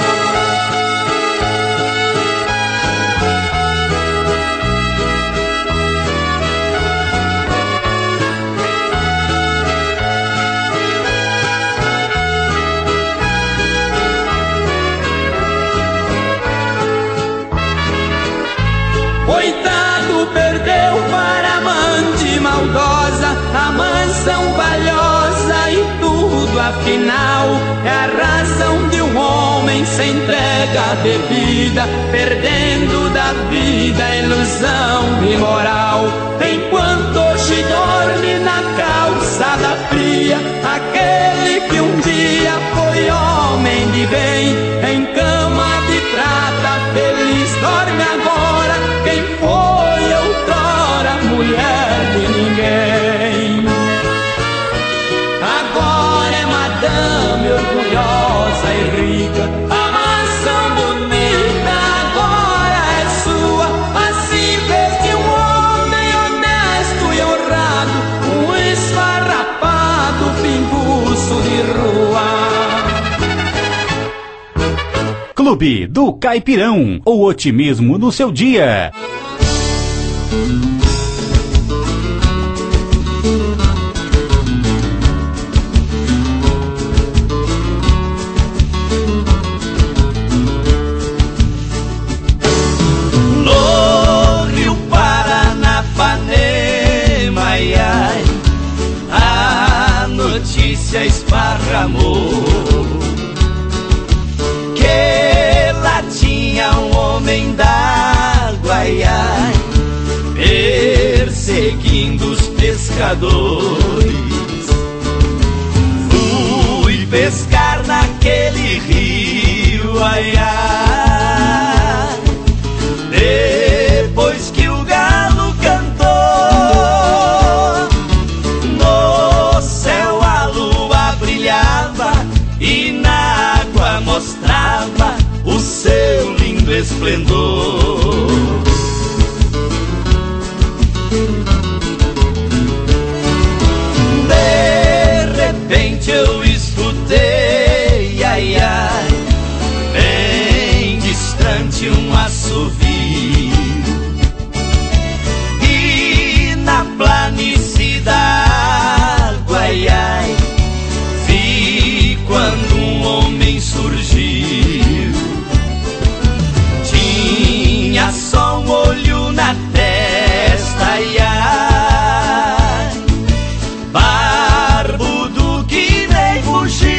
Coitado, perdeu para amante maldosa a mansão valiosa e tudo afinal é a razão de um homem sem entrega devida, perdendo da vida a ilusão e moral. Enquanto hoje dorme na calçada fria aquele que um dia foi homem de bem, em cama de prata feliz dorme agora quem foi outrora mulher de ninguém. Agora é madame orgulhosa e rica, a mansão bonita agora é sua. Assim fez de um homem honesto e honrado um esfarrapado pinguço de rua. Clube do Caipirão, o otimismo no seu dia. No Rio Paranapanema, ai, ai, a notícia esparramou que lá tinha um homem d'água, ai, ai, perseguindo os pescadores. Fui pescar naquele rio, ai, ai, depois que o galo cantou, no céu a lua brilhava e na água mostrava o seu lindo esplendor. De repente eu escutei, ai, ai, bem distante um assovio, e na planície da água, ai, ai, vi quando um homem surgiu. Tinha só um olho na testa, ai, ai, barbudo que nem bugio,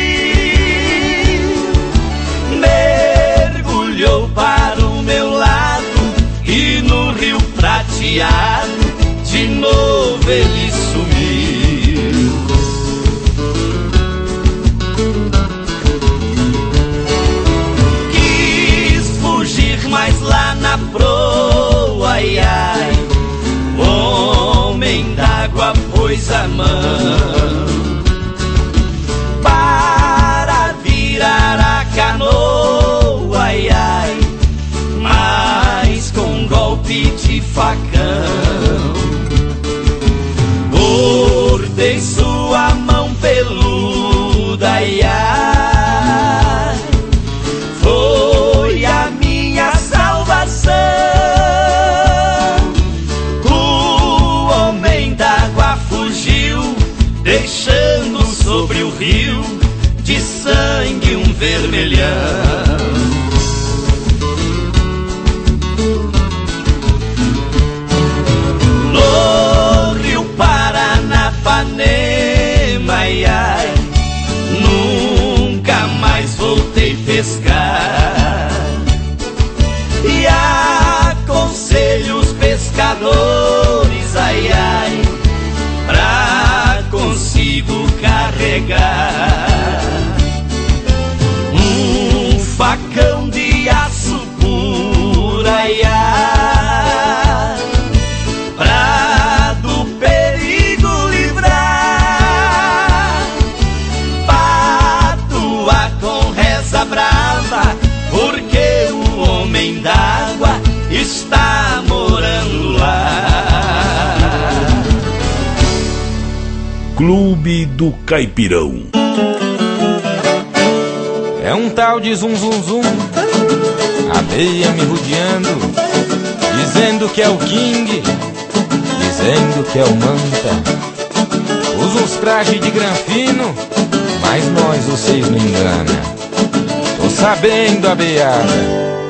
mergulhou para o meu lado e no rio prateado de novo ele sumiu. Quis fugir, mas lá na proa, ai, ai, o homem d'água pôs a mão para virar a canoa, facão. Cortei sua mão peluda, ai, ai, foi a minha salvação. O homem d'água fugiu, deixando sobre o rio de sangue um vermelhão. No rio Paranapanema, ai, ai, nunca mais voltei pescar. E aconselho os pescadores, ai, ai, pra consigo carregar um facão de aço puro, ai, ai, pra do perigo livrar, patua com reza brava, porque o homem d'água está morando lá. Clube do Caipirão. É um tal de zum zum zum, abelha me rodeando, dizendo que é o King, dizendo que é o Manta. Usa uns trajes de granfino, mas nós vocês não engana. Tô sabendo, abelhada,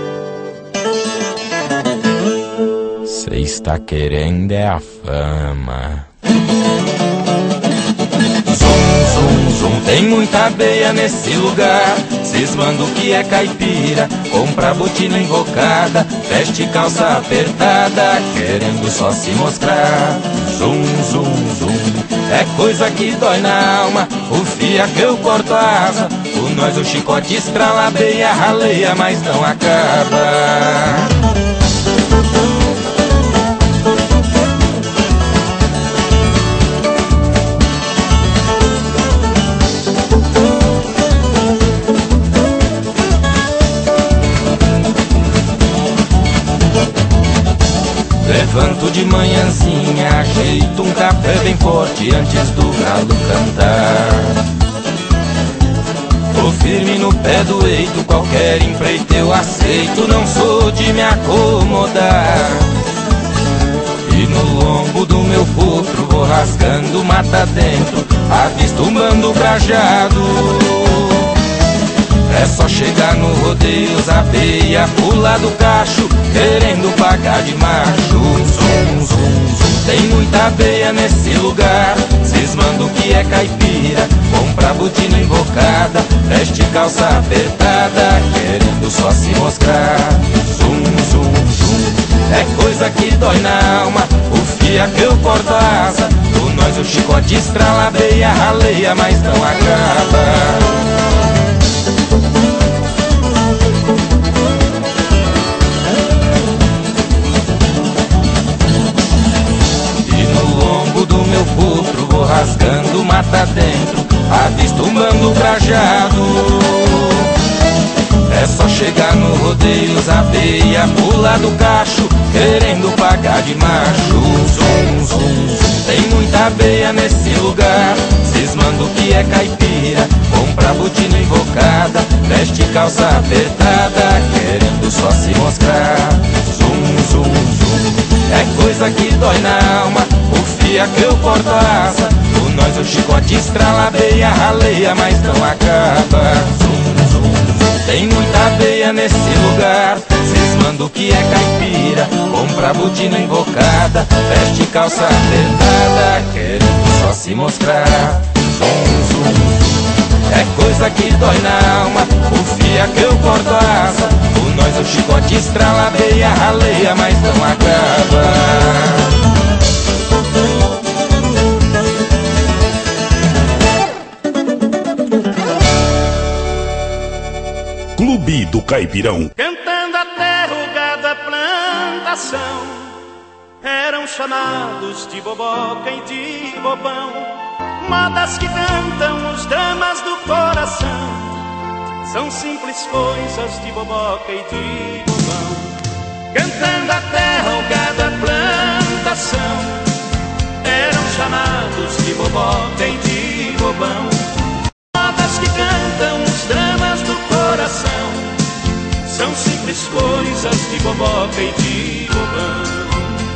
cê está querendo é a fama. Zum, zum, tem muita abelha nesse lugar, cismando que é caipira, compra botina invocada, veste calça apertada, querendo só se mostrar. Zum, zum, zum, é coisa que dói na alma, o fia que eu corto a asa, o nós o chicote estrala, abelha raleia, mas não acaba. Levanto de manhãzinha, ajeito um café bem forte antes do galo cantar. Tô firme no pé do eito, qualquer empreito eu aceito, não sou de me acomodar. E no lombo do meu potro vou rasgando mata dentro, avisto um bando brajado. É só chegar no rodeio, os abelha pula do cacho, querendo pagar de macho. Zum, zum, zum, tem muita abelha nesse lugar, cismando que é caipira, compra botina invocada, veste calça apertada, querendo só se mostrar. Zum, zum, zum, é coisa que dói na alma, o fia que eu corto a asa, do nós o chicote estrala, abelha raleia, mas não acaba. Meu potro vou rasgando mata dentro, avisto um bando brajado. É só chegar no rodeio, os abelha pula do cacho, querendo pagar de macho. Zum, zum, zum, tem muita abelha nesse lugar, cismando que é caipira, compra botina invocada, veste calça apertada, querendo só se mostrar. Zum, zum, zum, é coisa que dói na alma, o fia que eu corto a asa, o nós o chicote estrala, abelha raleia, mas não acaba. Zum, zum, zum, tem muita abelha nesse lugar, cismando que é caipira, compra botina invocada, veste calça apertada, querendo só se mostrar. Zum, zum, zum, é coisa que dói na alma, o fia que eu corto a asa, o nós o chicote estrala, abelha raleia, mas não acaba. Clube do Caipirão. Cantando a terra, o gado, a plantação, eram chamados de boboca e de bobão, modas que cantam os dramas do coração, são simples coisas de boboca e de bobão. Cantando a terra, o gado, a plantação, plantação eram chamados de boboca e de bobão. Modas que cantam os dramas do coração são simples coisas de boboca e de bobão.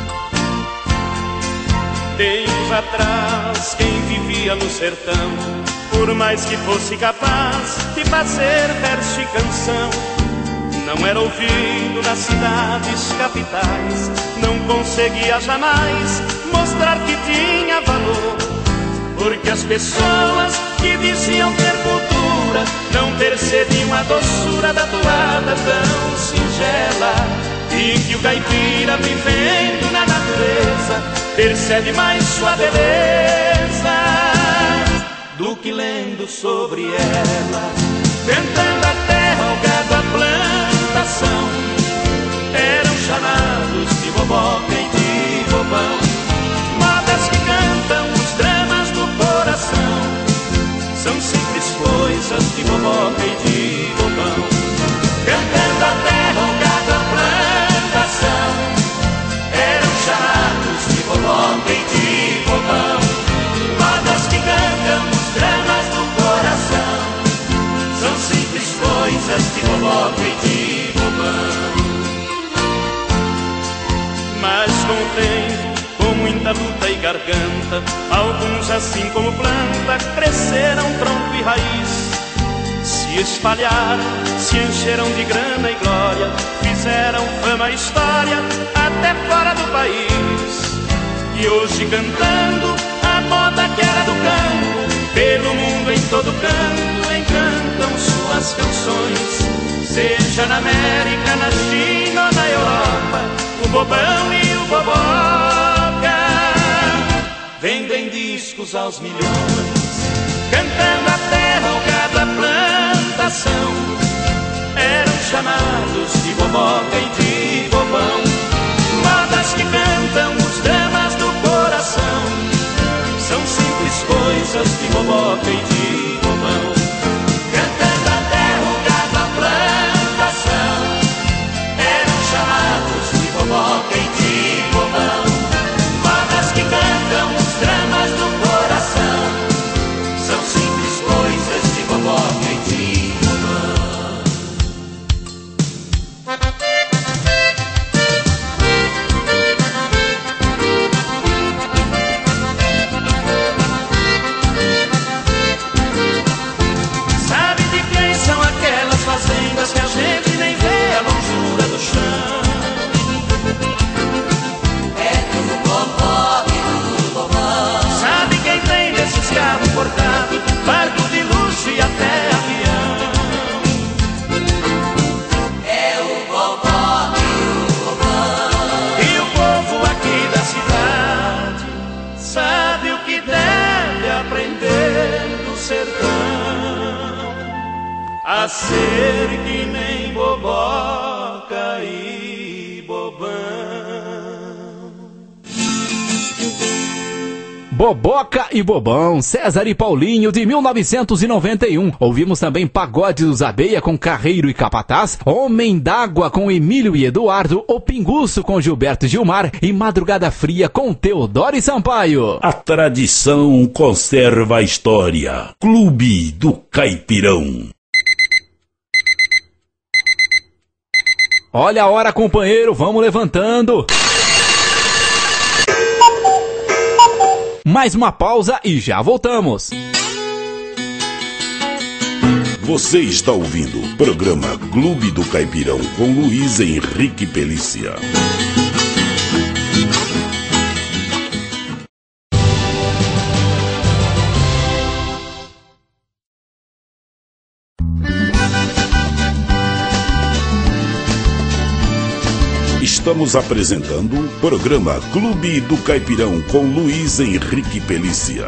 Tempos atrás, quem vivia no sertão, por mais que fosse capaz de fazer verso e canção, não era ouvido nas cidades capitais, não conseguia jamais mostrar que tinha valor, porque as pessoas que diziam ter cultura não percebiam a doçura da toada tão singela, e que o caipira vivendo na natureza percebe mais sua beleza do que lendo sobre ela. Cantando a terra, o gado, a plantação eram chamados de boboca e de bobão. Modas que cantam os dramas do coração são simples coisas de boboca e de bobão. Cantando a terra, o gado, a plantação eram chamados de boboca e de bobão. Modas que cantam os dramas do coração são simples coisas de boboca e de bobão. Mas com o tempo, com muita luta e garganta, alguns assim como planta cresceram tronco e raiz, se espalharam, se encheram de grana e glória, fizeram fama e história até fora do país. E hoje cantando a moda que era do campo, pelo mundo em todo canto encantam suas canções. Seja na América, na China ou na Europa, o bobão e o boboca vendem discos aos milhões. Cantando a terra, o gado, a plantação eram chamados de boboca e de bobão. Modas que cantam os dramas do coração são simples coisas de boboca e de bobão. Cantando a terra, o gado, a plantação eram chamados de boboca e de bobão. Modas que cantam os dramas do coração são simples coisas de boboca e de bobão. Sabe de quem são aquelas fazendas que a gente nem vê a longura do chão? É tudo boboca e tudo bobão. Sabe quem tem desses carros importados, barco de luxo e até avião? É o boboca e o bobão. E o povo aqui da cidade sabe o que deve aprender no sertão, a ser que nem boboca e bobão. Boboca e Bobão, César e Paulinho, de mil novecentos e noventa e um. Ouvimos também Pagode dos Abeia com Carreiro e Capataz, Homem d'Água com Emílio e Eduardo, O Pinguço com Gilberto e Gilmar e Madrugada Fria com Teodoro e Sampaio. A tradição conserva a história. Clube do Caipirão. Olha a hora, companheiro, vamos levantando. Mais uma pausa e já voltamos. Você está ouvindo o programa Clube do Caipirão com Luiz Henrique Pelícia. Estamos apresentando o programa Clube do Caipirão com Luiz Henrique Pelícia.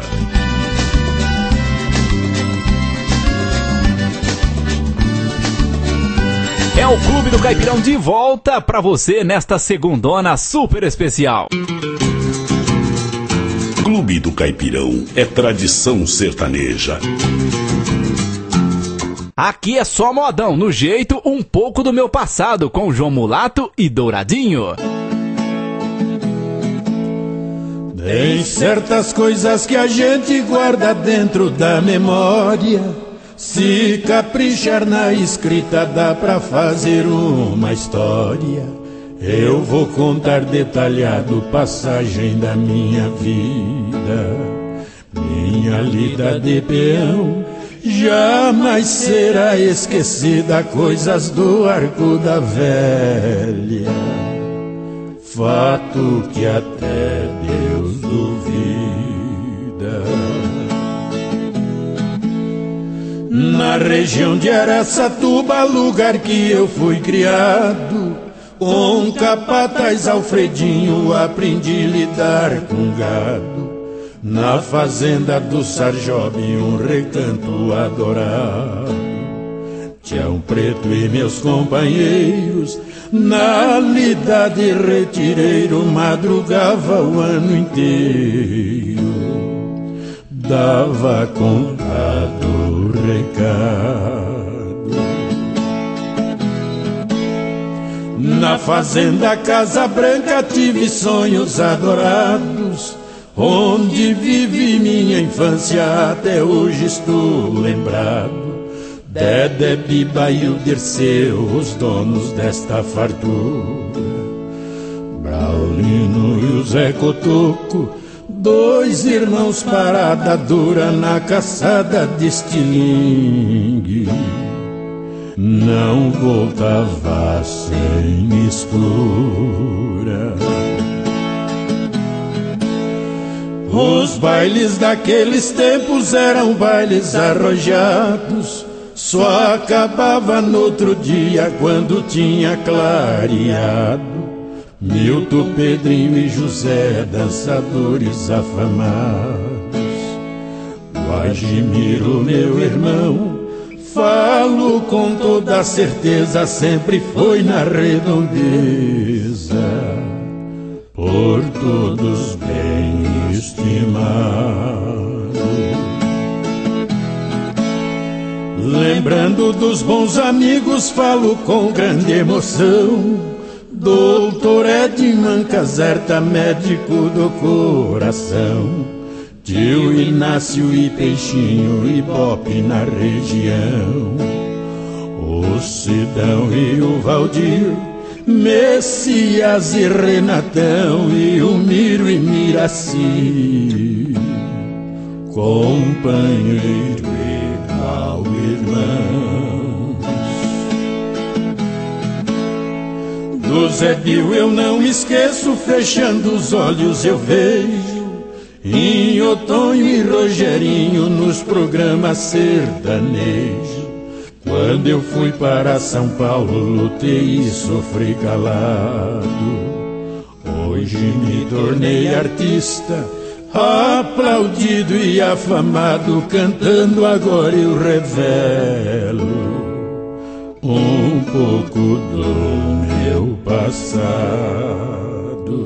É o Clube do Caipirão de volta pra você nesta segundona super especial. Clube do Caipirão é tradição sertaneja. Aqui é só modão, no jeito um pouco do meu passado, com João Mulato e Douradinho. Tem certas coisas que a gente guarda dentro da memória. Se caprichar na escrita dá pra fazer uma história. Eu vou contar detalhado passagem da minha vida. Minha lida de peão jamais será esquecida. Coisas do arco da velha, fato que até Deus duvida. Na região de Araçatuba, lugar que eu fui criado, com capataz Alfredinho aprendi a lidar com gado. Na fazenda do Sarjob, um recanto adorado. Tião Preto e meus companheiros, na lida de retireiro, madrugava o ano inteiro. Dava conta do recado. Na fazenda Casa Branca tive sonhos adorados, onde vivi minha infância, até hoje estou lembrado. Dedé, Biba e o Dirceu, os donos desta fartura. Braulino e o Zé Cotoco, dois irmãos parada dura na caçada de estilingue. Não voltava sem escura. Os bailes daqueles tempos eram bailes arrojados, só acabava no outro dia quando tinha clareado. Milton, Pedrinho e José, dançadores afamados. Guajimiro, meu irmão, falo com toda certeza, sempre foi na redondeza, por todos bem estimado. Lembrando dos bons amigos, falo com grande emoção. Doutor Edman Caserta, médico do coração. Tio Inácio e Peixinho, Ibope na região. O Sidão e o Valdir, Messias e Renatão, e o Miro e Miraci, companheiro igual irmãos. Do Zé Bill eu não esqueço, fechando os olhos eu vejo em Otonho e Rogerinho nos programas sertanejos. Quando eu fui para São Paulo, lutei e sofri calado. Hoje me tornei artista, aplaudido e afamado, cantando agora eu revelo um pouco do meu passado.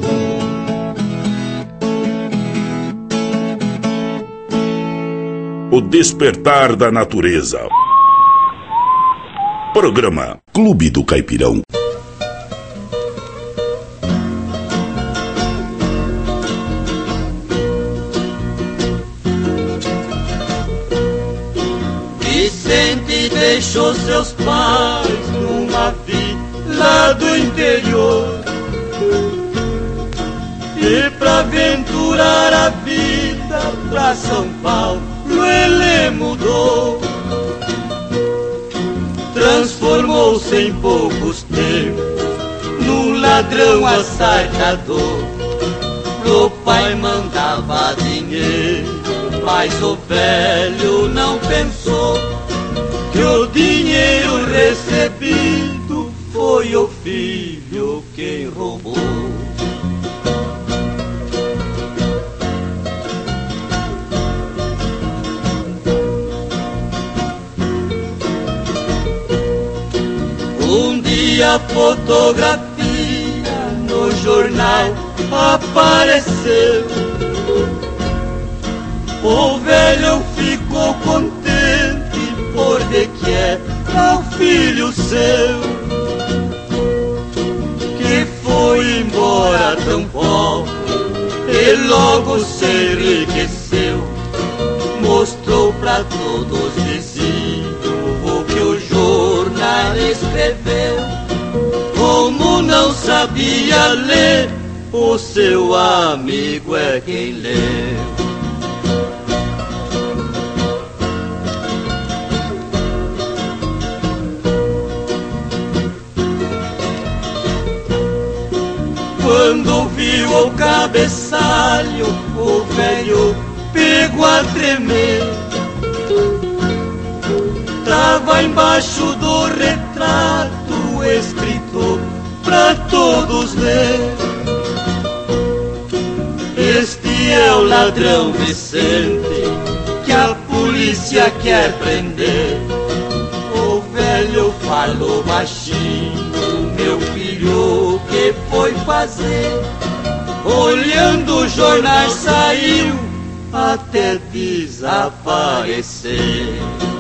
O despertar da natureza. Programa Clube do Caipirão. Vicente deixou seus pais numa vila do interior, e pra aventurar a vida pra São Paulo ele mudou. Transformou-se em poucos tempos num ladrão assaltador. Pro pai mandava dinheiro, mas o velho não pensou que o dinheiro recebido foi o filho quem roubou. Um dia a fotografia no jornal apareceu. O velho ficou contente por ver que era o filho seu, que foi embora tão pobre e logo logo se enriqueceu, mostrou pra todos vizinhos o que o jornal escreveu. Como não sabia ler, o seu amigo é quem leu. Quando viu o cabeçalho, o velho pegou a tremer. Tava embaixo do retrato escrito pra todos ler: este é o ladrão Vicente que a polícia quer prender. O velho falou baixinho: meu filho, o que foi fazer? Olhando o jornal saiu até desaparecer.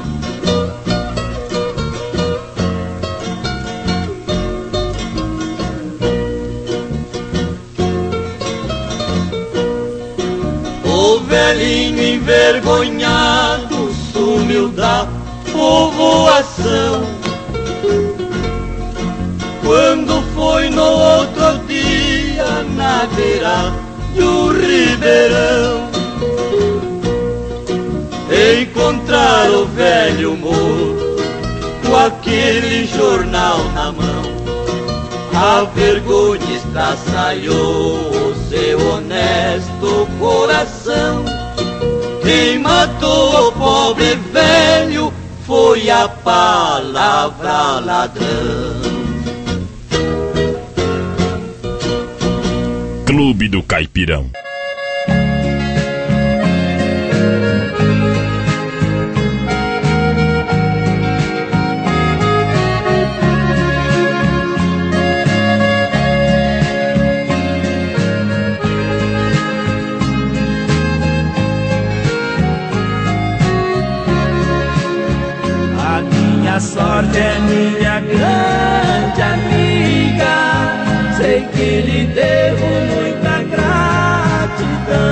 O velhinho envergonhado sumiu da povoação. Quando foi no outro dia na beira do ribeirão, encontraram o velho morto com aquele jornal na mão. A vergonha estraçalhou o seu honesto coração. Quem matou o pobre velho foi a palavra ladrão. Clube do Caipirão. A minha sorte é minha grande amiga, sei que lhe devo muita gratidão.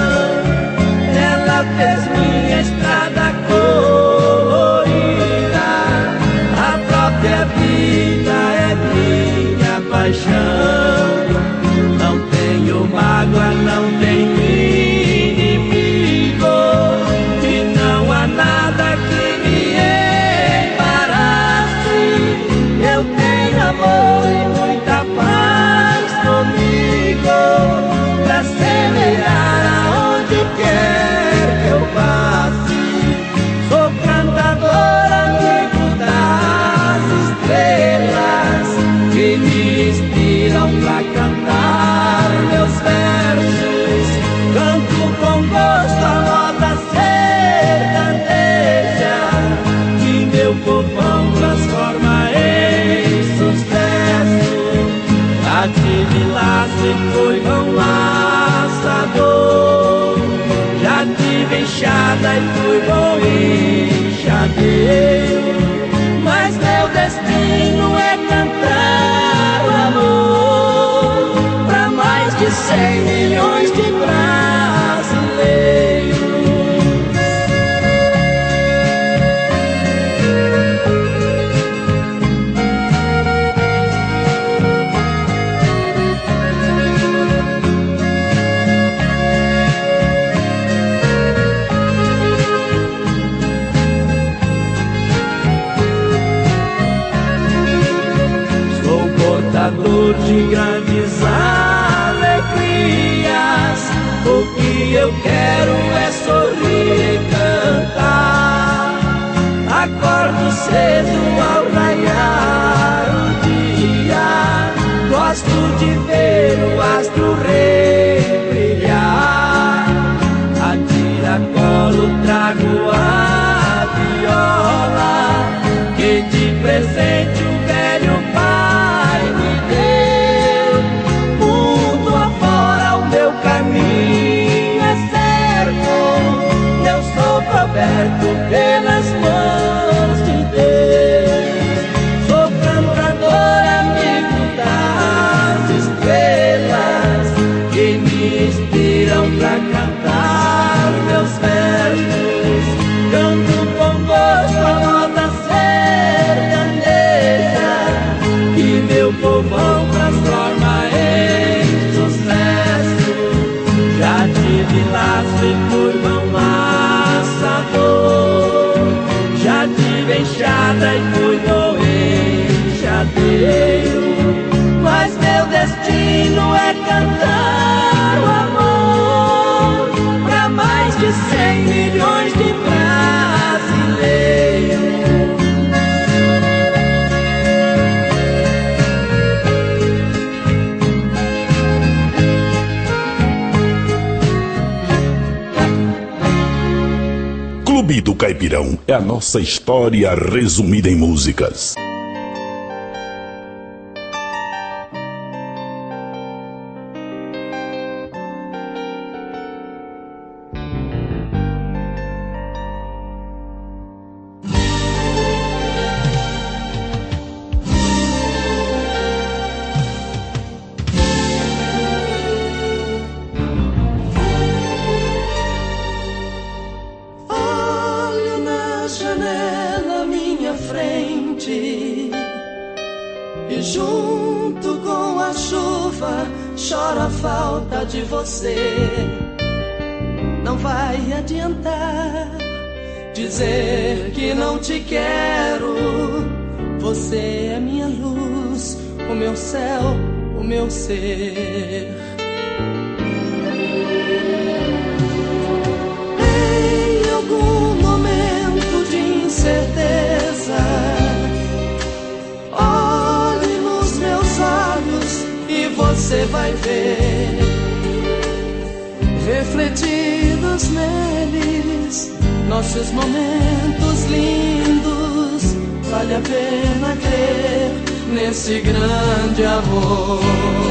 Ela fez minha estrada colorida, a própria vida é minha paixão. Não tenho mágoa, não tenho inimigo, e não há nada que me embarace. Eu tenho amor e muita paz comigo, pra semear aonde quer que eu passe. Sou cantador, amigo das estrelas, que me inspiram pra cantar meus versos. Canto com gosto a moda sertaneja, que meu povão transforma em sucesso. Já tive laço e fui bom laçador, já tive enxada e fui bom enxadeiro, mas meu destino é cantar o amor pra mais de cem milhões de brasileiros. Sou portador de grandes alegrias, o que eu quero é sorrir e cantar. Acordo cedo ao raiar o dia, gosto de ver o astro rei brilhar. A tiracolo trago a viola, que de presente o velho pai me deu. Mundo afora o meu caminho é certo, eu sou coberto pelas mãos de Deus. Sou cantador, amigo das estrelas, que me inspiram pra cantar Clube do Caipirão é a nossa história resumida em músicas. Não vai adiantar dizer que não te quero. Você é minha luz, o meu céu, o meu ser. Em algum momento de incerteza, olhe nos meus olhos e você vai ver refletidos neles nossos momentos lindos. Vale a pena crer nesse grande amor.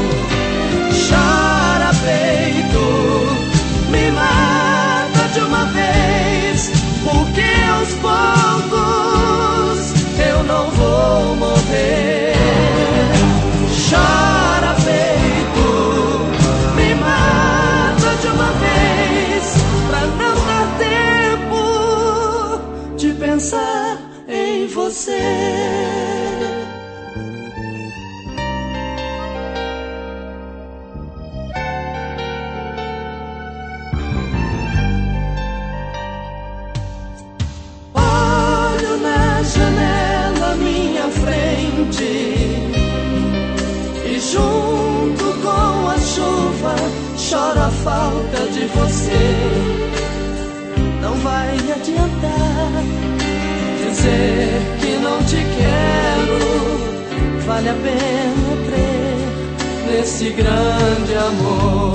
Chora peito, me mata de uma vez, porque aos poucos eu não vou morrer. Chora peito, me mata de uma vez, pra não dar tempo de pensar em você. Olho na janela à minha frente e junto com a chuva choro a falta de você. Não vai adiantar dizer que não te quero. Vale a pena crer nesse grande amor.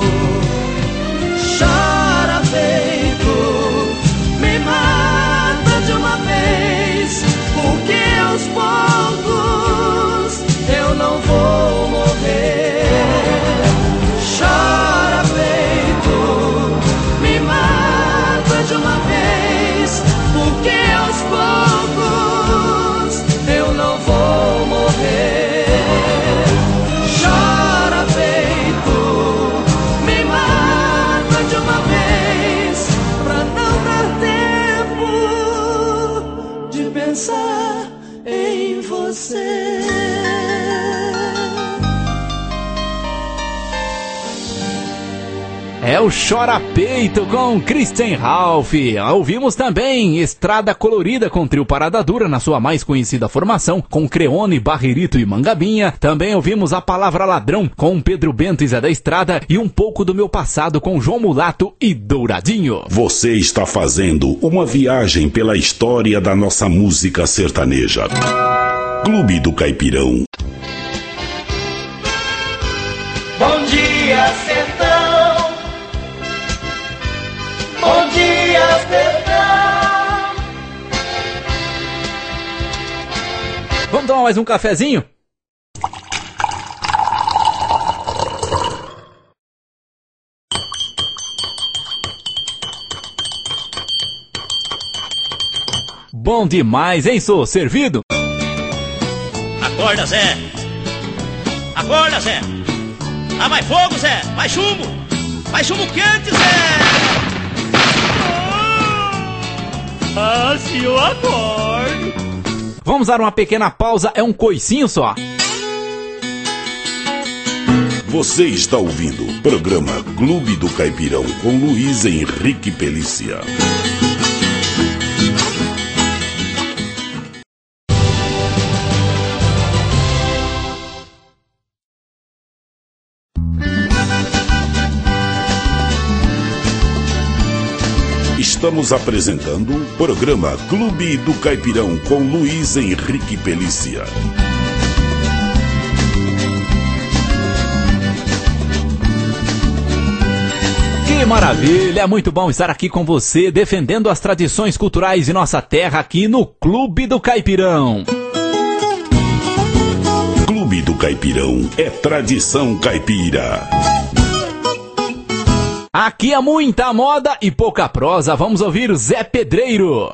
Chora peito, me mata de uma vez, porque aos poucos eu não vou morrer. Chora peito, me mata de uma vez, porque aos poucos eu não vou morrer. Chora peito, me mata de uma vez, pra não dar tempo de pensar em você. É o Chora Peito com Christian Ralph. Ouvimos também Estrada Colorida com Trio Parada Dura na sua mais conhecida formação, com Creone, Barrerito e Mangabinha. Também ouvimos A Palavra Ladrão com Pedro Bento e Zé da Estrada e Um Pouco do Meu Passado com João Mulato e Douradinho. Você está fazendo uma viagem pela história da nossa música sertaneja. Clube do Caipirão. Bom dia, sertão. Bom dia, sertão. Vamos tomar mais um cafezinho? Bom demais, hein, sou servido? Acorda, Zé. Acorda, Zé. Ah, mais fogo, Zé. Mais chumbo. Mais chumbo quente, Zé. Ah, se eu acordo. Vamos dar uma pequena pausa, é um coicinho só. Você está ouvindo o programa Clube do Caipirão com Luiz Henrique Pelícia. Estamos apresentando o programa Clube do Caipirão com Luiz Henrique Pelícia. Que Que maravilha, é muito bom estar aqui com você, defendendo as tradições culturais de nossa terra aqui no Clube do Caipirão. Clube do Caipirão é tradição caipira. Aqui é muita moda e pouca prosa, vamos ouvir o Zé Pedreiro.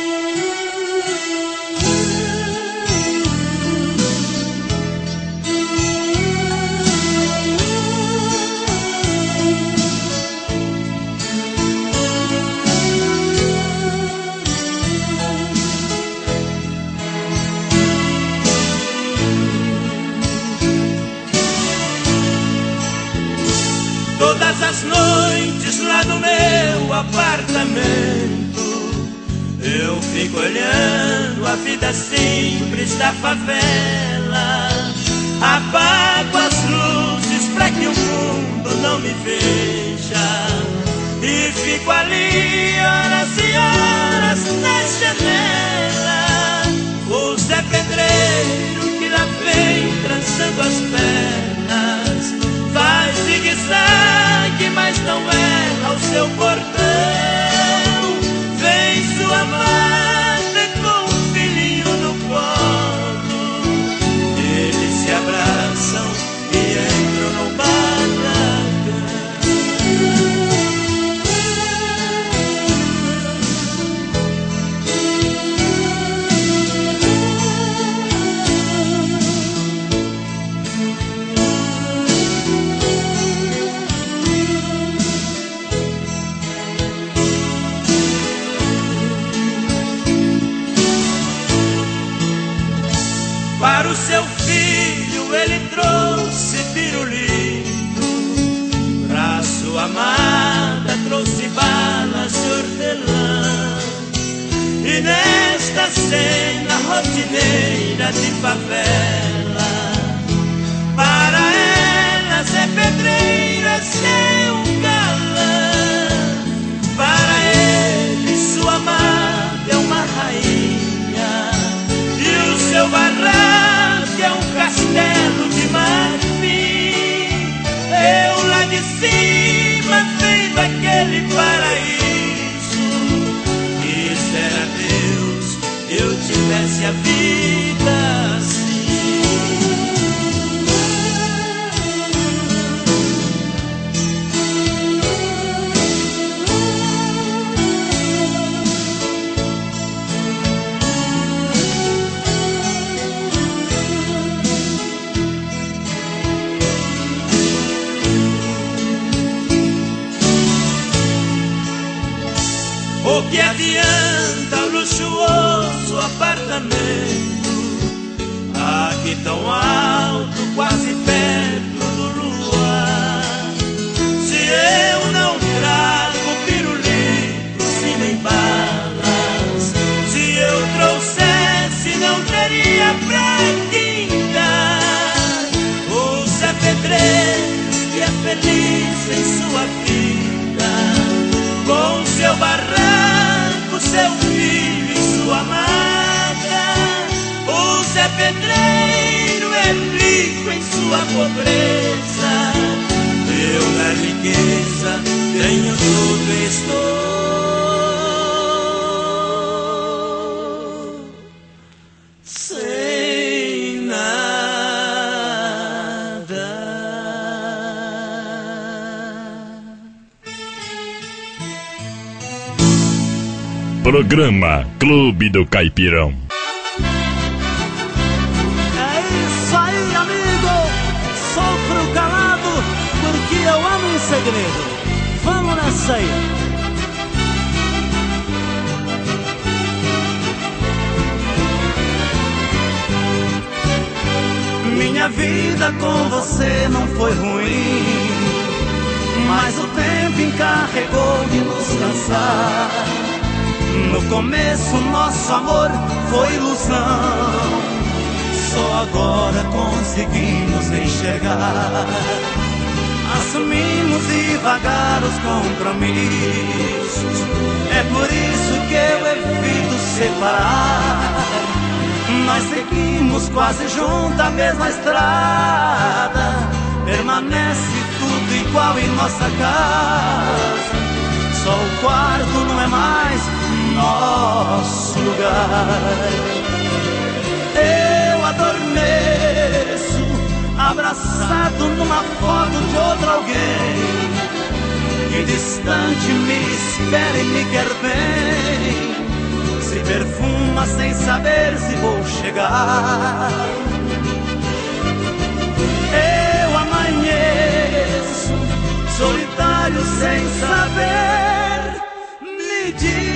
Todas as noites lá no meu apartamento eu fico olhando a vida simples da favela. Apago as luzes pra que o mundo não me veja e fico ali horas e horas na janela. O Zé Pedreiro que lá vem trançando as pernas faz zigue-zague, mas não erra o seu portão. Vem sua amada com um filhinho no colo. Eles se abraçam e entram no para o seu filho ele trouxe pirulito, pra sua amada trouxe balas de hortelã. E nesta cena rotineira de favela, para ela Zé Pedreiro é seu galã. Para ele sua amada é uma rainha e o seu barraco é um castelo de marfim. Eu lá de cima vendo aquele paraíso, quisera Deus eu tivesse a vida assim. O que adianta o luxuoso apartamento aqui tão alto, quase perto do luar? Se eu não trago pirulito, sim, nem balas, se eu trouxesse não teria pra quem dar. O Zé Pedreiro que é feliz em sua vida, com seu barranco, seu filho e sua amada. O Zé Pedreiro é rico em sua pobreza, eu na riqueza tenho tudo e estou sem nada. Programa Clube do Caipirão. É isso aí, amigo! Sofro calado porque eu amo em segredo. Vamos nessa aí! Minha vida com você não foi ruim, mas o tempo encarregou de nos cansar. No começo nosso amor foi ilusão, só agora conseguimos enxergar. Assumimos devagar os compromissos, é por isso que eu evito separar. Nós seguimos quase juntos a mesma estrada, permanece tudo tudo igual em nossa casa. Só o quarto não é mais nosso lugar. Eu adormeço abraçado numa foto de outro alguém que distante me espera e me quer bem, se perfuma sem saber se vou chegar. Eu amanheço solitário sem saber me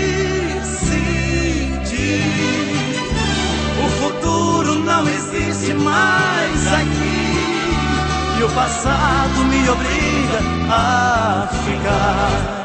decidir. O futuro não existe mais aqui e o passado me obriga a ficar.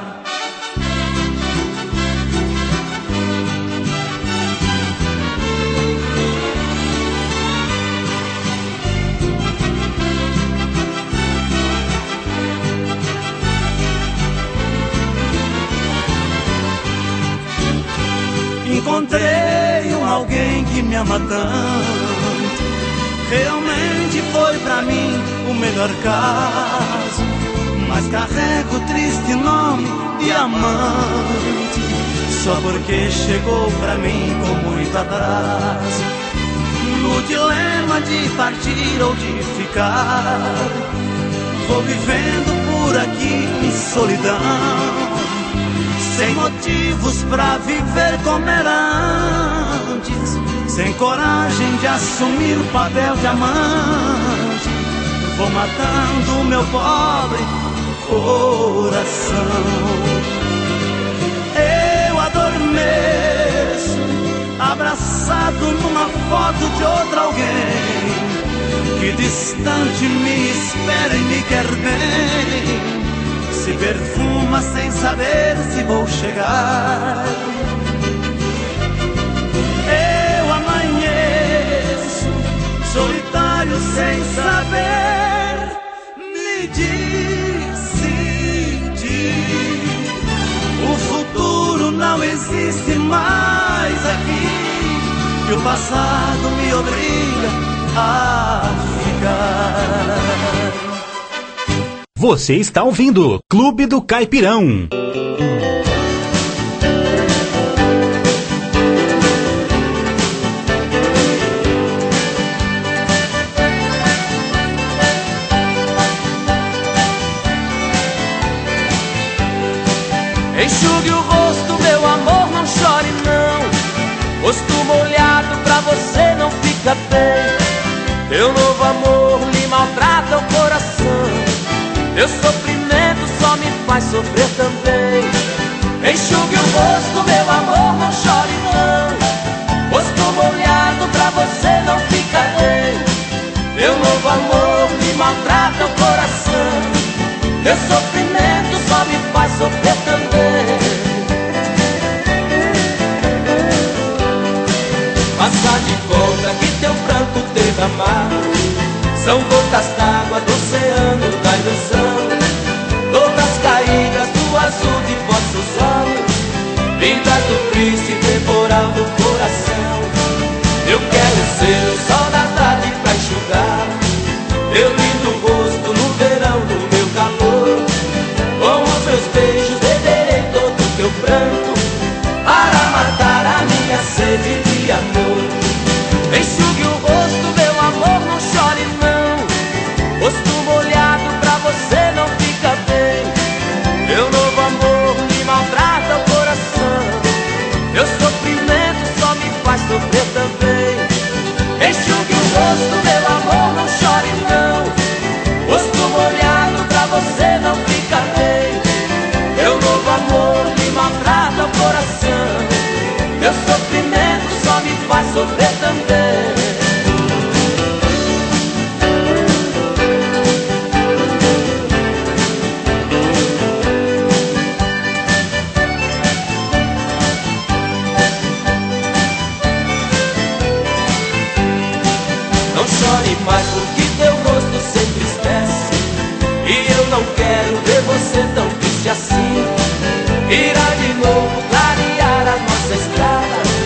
Encontrei um alguém que me ama tanto, realmente foi pra mim o melhor caso, mas carrego o triste nome de amante, só porque chegou pra mim com muito atraso. No dilema de partir ou de ficar, vou vivendo por aqui em solidão, sem motivos pra viver como era antes, sem coragem de assumir o papel de amante. Vou matando o meu pobre coração. Eu adormeço abraçado numa foto de outro alguém que distante me espera e me quer bem, se perfuma sem saber se vou chegar. Eu amanheço solitário sem saber me decidir. O futuro não existe mais aqui e o passado me obriga a ficar. Você está ouvindo Clube do Caipirão. Enxugue o rosto, meu amor, não chore não. Rosto molhado pra você não fica bem. Teu novo amor lhe maltrata o coração. Teu sofrimento só me faz sofrer também. Enxugue o rosto, meu amor, não chore não. Rosto molhado pra você não fica bem. Teu novo amor me maltrata o coração. Teu sofrimento só me faz sofrer também. Faça de conta que teu pranto derramado são gotas d'água do oceano da ilusão, gotas caídas do azul de vossos olhos, vindas do triste temporal do coração. Eu quero ser o sol da tarde pra enxugar teu lindo rosto no verão do meu calor. Com os meus beijos beberei todo o teu pranto para matar a minha sede de amor. Enxugue o rosto, meu amor, não chore não. Rosto molhado pra você não fica bem. Meu novo amor me maltrata o coração. Meu sofrimento só me faz sofrer também. Enxugue o rosto, meu amor, não chore não. Rosto molhado pra você não fica bem. Meu novo amor me maltrata o coração. Meu sofrimento só me faz sofrer também. Não chore mais porque teu rosto se entristece, e eu não quero ver você tão triste assim. Irá de novo clarear a nossa estrada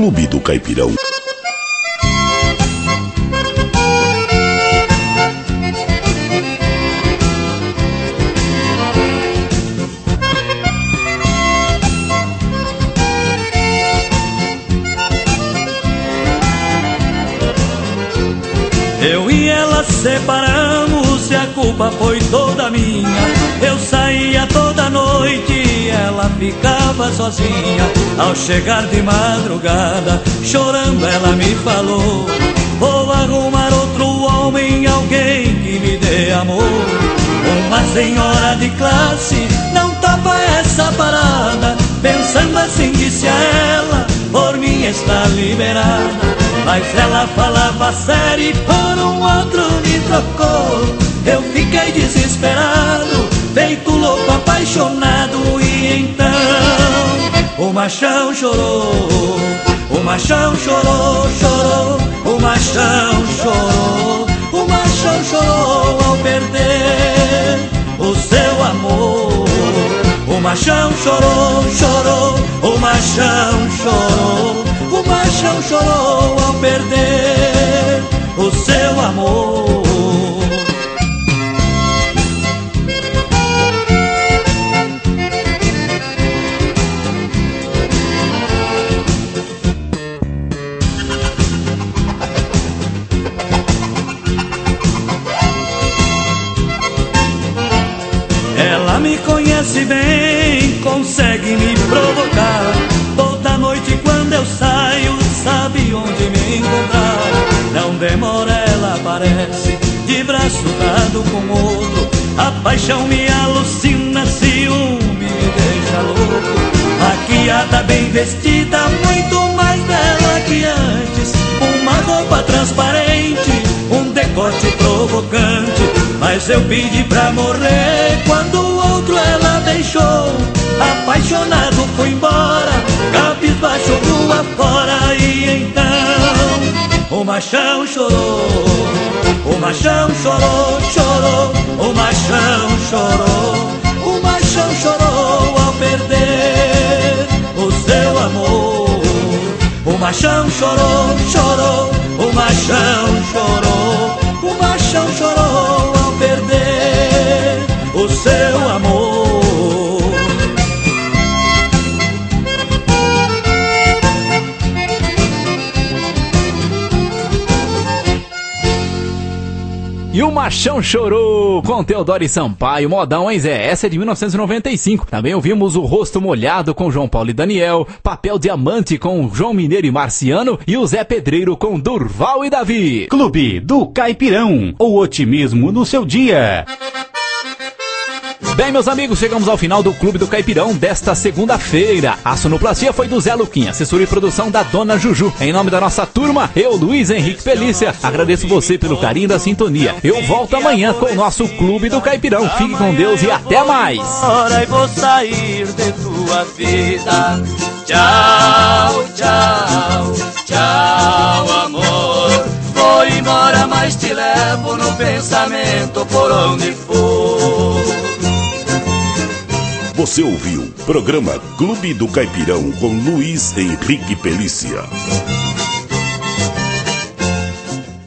Clube do Caipirão. Eu e ela separamos e a culpa foi toda minha. Eu saía toda noite e ela ficava sozinha. Ao chegar de madrugada, chorando ela me falou: vou arrumar outro homem, alguém que me dê amor. Uma senhora de classe não topa essa parada. Pensando assim disse a ela: por mim está liberada. Mas ela falava sério e por um outro me trocou. Eu fiquei desesperado, feito louco, apaixonado. E então o machão chorou, o machão chorou, chorou. O machão chorou, o machão chorou ao perder o seu amor. O machão chorou, chorou, o machão chorou. O machão chorou ao perder o seu amor. Ela me conhece bem, consegue me provocar. Toda noite quando eu saio, sabe onde me encontrar. Não demora, ela aparece, de braço dado com outro. A paixão me alucina, ciúme me deixa louco. Maquiada, bem vestida, muito mais bela que antes. Uma roupa transparente, um decote provocante. Mas eu pedi pra morrer quando o outro ela deixou. Apaixonado fui embora, cabisbaixo rua fora. E então o machão chorou, o machão chorou, chorou. O machão chorou, o machão chorou ao perder o seu amor. O machão chorou, chorou. O machão chorou, o machão chorou ao perder o seu amor. E o Machão Chorou, com Teodoro e Sampaio, modão, hein, Zé? Essa é de mil novecentos e noventa e cinco. Também ouvimos O Rosto Molhado com João Paulo e Daniel, Papel Diamante com João Mineiro e Marciano e o Zé Pedreiro com Durval e Davi. Clube do Caipirão, o otimismo no seu dia. Bem, meus amigos, chegamos ao final do Clube do Caipirão desta segunda-feira. A sonoplastia foi do Zé Luquinha, assessoria e produção da Dona Juju. Em nome da nossa turma, eu, Luiz Henrique Pelícia, agradeço você pelo carinho da sintonia. Eu volto amanhã com o nosso Clube do Caipirão. Fique com Deus e até mais. Agora eu vou sair de tua vida. Tchau, tchau, tchau, amor. Vou embora, mas te levo no pensamento por onde for. Você ouviu programa Clube do Caipirão com Luiz Henrique Pelícia.